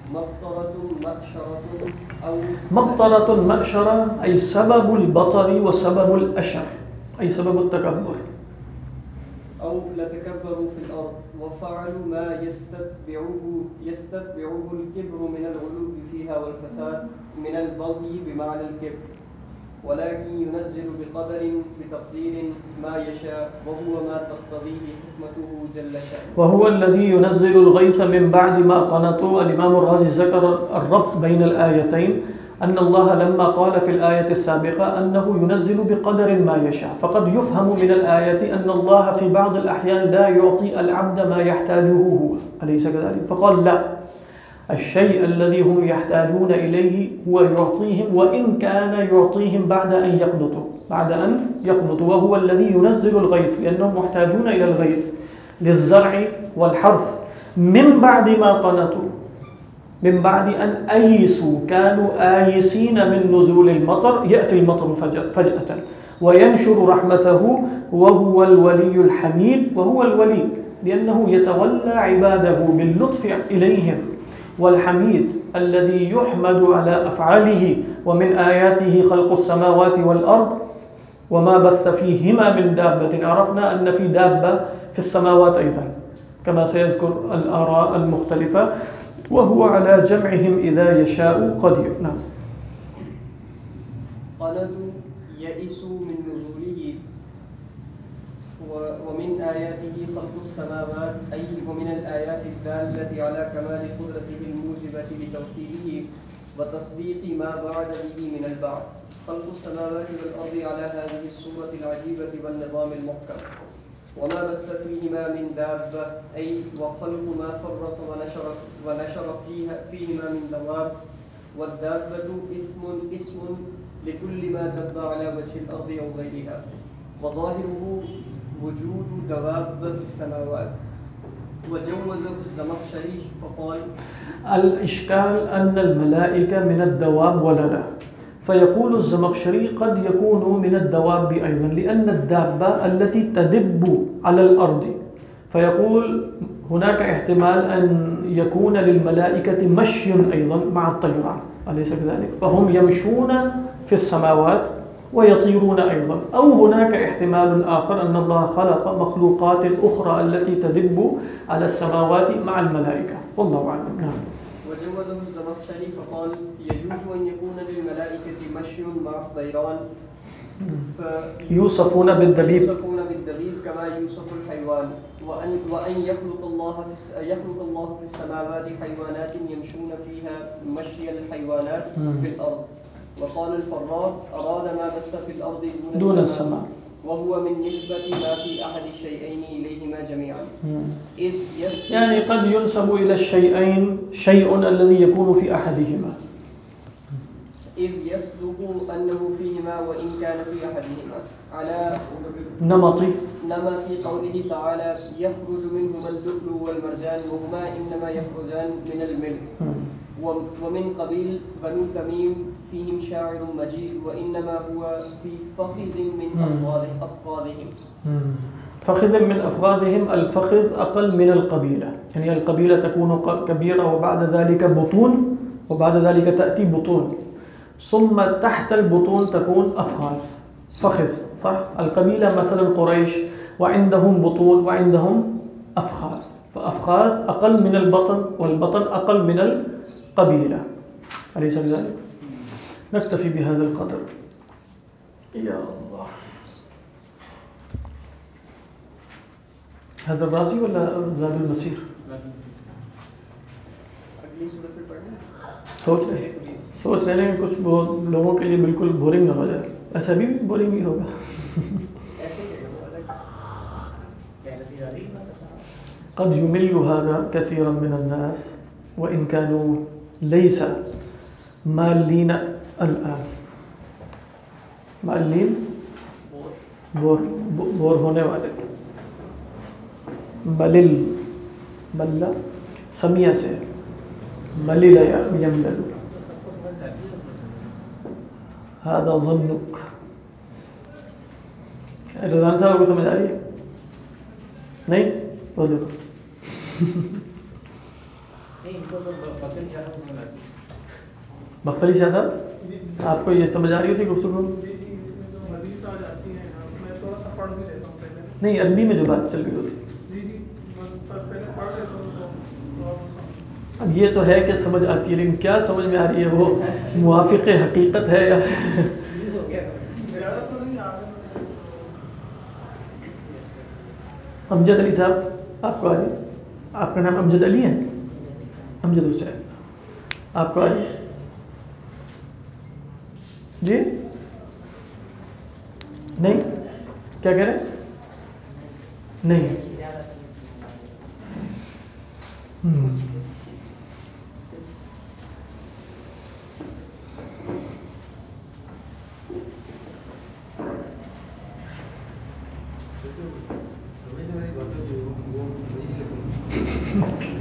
مقطرة مأشرة أي سبب البطر وسبب الأشر، أي سبب التكبر. أو لتكبروا في الأرض وفعلوا ما يستتبعه الكبر من الغلو فيها والفساد من البغي بمعنى الكبر. ولكن ينزل بتقدير ما يشاء، وهو ما تقتضيه حكمته جل شأنه. وهو الذي ينزل الغيث من بعد ما قنطوا. الإمام الرازي ذكر الربط بين الآيتين، أن الله لما قال في الآية السابقة أنه ينزل بقدر ما يشاء، فقد يفهم من الآية أن الله في بعض الأحيان لا يعطي العبد ما يحتاجه هو، أليس كذلك؟ فقال: لا، الشيء الذي هم يحتاجون إليه هو يعطيهم، وإن كان يعطيهم بعد أن يقنطوا، وهو الذي ينزل الغيث، لأنهم محتاجون إلى الغيث للزرع والحرث من بعد ما قنطوا، من بعد أن أيسوا، كانوا آيسين من نزول المطر. يأتي المطر فجأة وينشر رحمته، وهو الولي الحميد. وهو الولي لأنه يتولى عباده باللطف إليهم، والحميد الذي يحمد على أفعاله. ومن آياته خلق السماوات والأرض وما بث فيهما من دابة. عرفنا أن في دابة في السماوات أيضا، كما سيذكر الآراء المختلفة. وهو على جمعهم إذا يشاء قدير. نعم. قنطوا يئسوا من نزوله. ومن آياته خلق السماوات، أي ومن الآيات الدالة على كمال قدرته الموجبة لتوحيده وتصديق ما بعد به من البعث. خلق السماوات والأرض على هذه الصورة العجيبة والنظام المحكم، وما بث فيهما من دابة، أي وخلق ما فرط ونشر فيهما من دواب. والدابة اسم لكل ما دب على وجه الأرض أو غيرها وظاهره وجود دواب في السماوات. وجوزه الزمخشري فقال الإشكال أن الملائكة من الدواب ولا لا؟ فيقول الزمخشري قد يكون من الدواب أيضا لأن الدابة التي تدب على الأرض، فيقول هناك احتمال أن يكون للملائكة مشي أيضا مع الطيران، أليس كذلك؟ فهم يمشون في السماوات ويطيرون أيضا. أو هناك احتمال آخر أن الله خلق مخلوقات أخرى التي تدب على السماوات مع الملائكة، والله أعلم. نعم. وجوزه الزمخشري فقال يجوز أن يكون للملائكة مشي مع الطيران يوصفون بالدبيب كما يوصف الحيوان، وأن يخلق الله في السماوات حيوانات يمشون فيها مشي الحيوانات في الأرض. وقال الفراء أراد ما بث في الأرض دون السماء، وهو من نسبة ما في أحد الشيئين إليهما جميعا. يعني قد ينسب إلى الشيئين شيء الذي يكون في أحدهما، إذ يصدق أنه فيهما وإن كان في أحدهما على نمط قوله تعالى يخرج منهما اللؤلؤ والمرجان وهما إنما يخرجان من الملك. ومن قبيل بنو تميم فيهم شاعر مجيد وإنما هو في فخذ من أفخاذهم. فخذ من أفخاذهم، الفخذ أقل من القبيلة، يعني القبيلة تكون كبيرة وبعد ذلك بطون وبعد ذلك تأتي بطون ثم تحت البطون تكون أفخاذ، فخذ صح؟ القبيلة مثلا قريش وعندهم بطون وعندهم أفخاذ، فأفخاذ أقل من البطن والبطن أقل من القبيلة، أليس كذلك؟ نكتفي بهذا القدر. يا الله، هذا الرازي ولا زاد المسير؟ سوچ رہے ہیں کچھ لوگوں کے لیے بالکل بورنگ نہ ہو جائے، ایسا بھی بورنگ ہی ہوگا. قد يمل هذا كثيرا من الناس وإن كانوا ليس مالين الآن. مالين بور ہونے والے. ملل ملّ سمیہ سے ملل یملل. هذا ظنك. رضوان صاحب کو سمجھ آ رہی ہے؟ نہیں بولو. بختری شاہ صاحب آپ کو یہ سمجھ آ رہی ہوتی گفتگو؟ نہیں عربی میں جو بات چل رہی ہوتی. اب یہ تو ہے کہ سمجھ آتی ہے لیکن کیا سمجھ میں آ رہی ہے وہ موافق حقیقت ہے یا امجد علی صاحب آپ کو آ رہی؟ آپ کا نام امجد علی ہے؟ امجد حسین آپ کو آ رہی جی؟ نہیں کیا کہہ رہے ہیں؟ نہیں وہ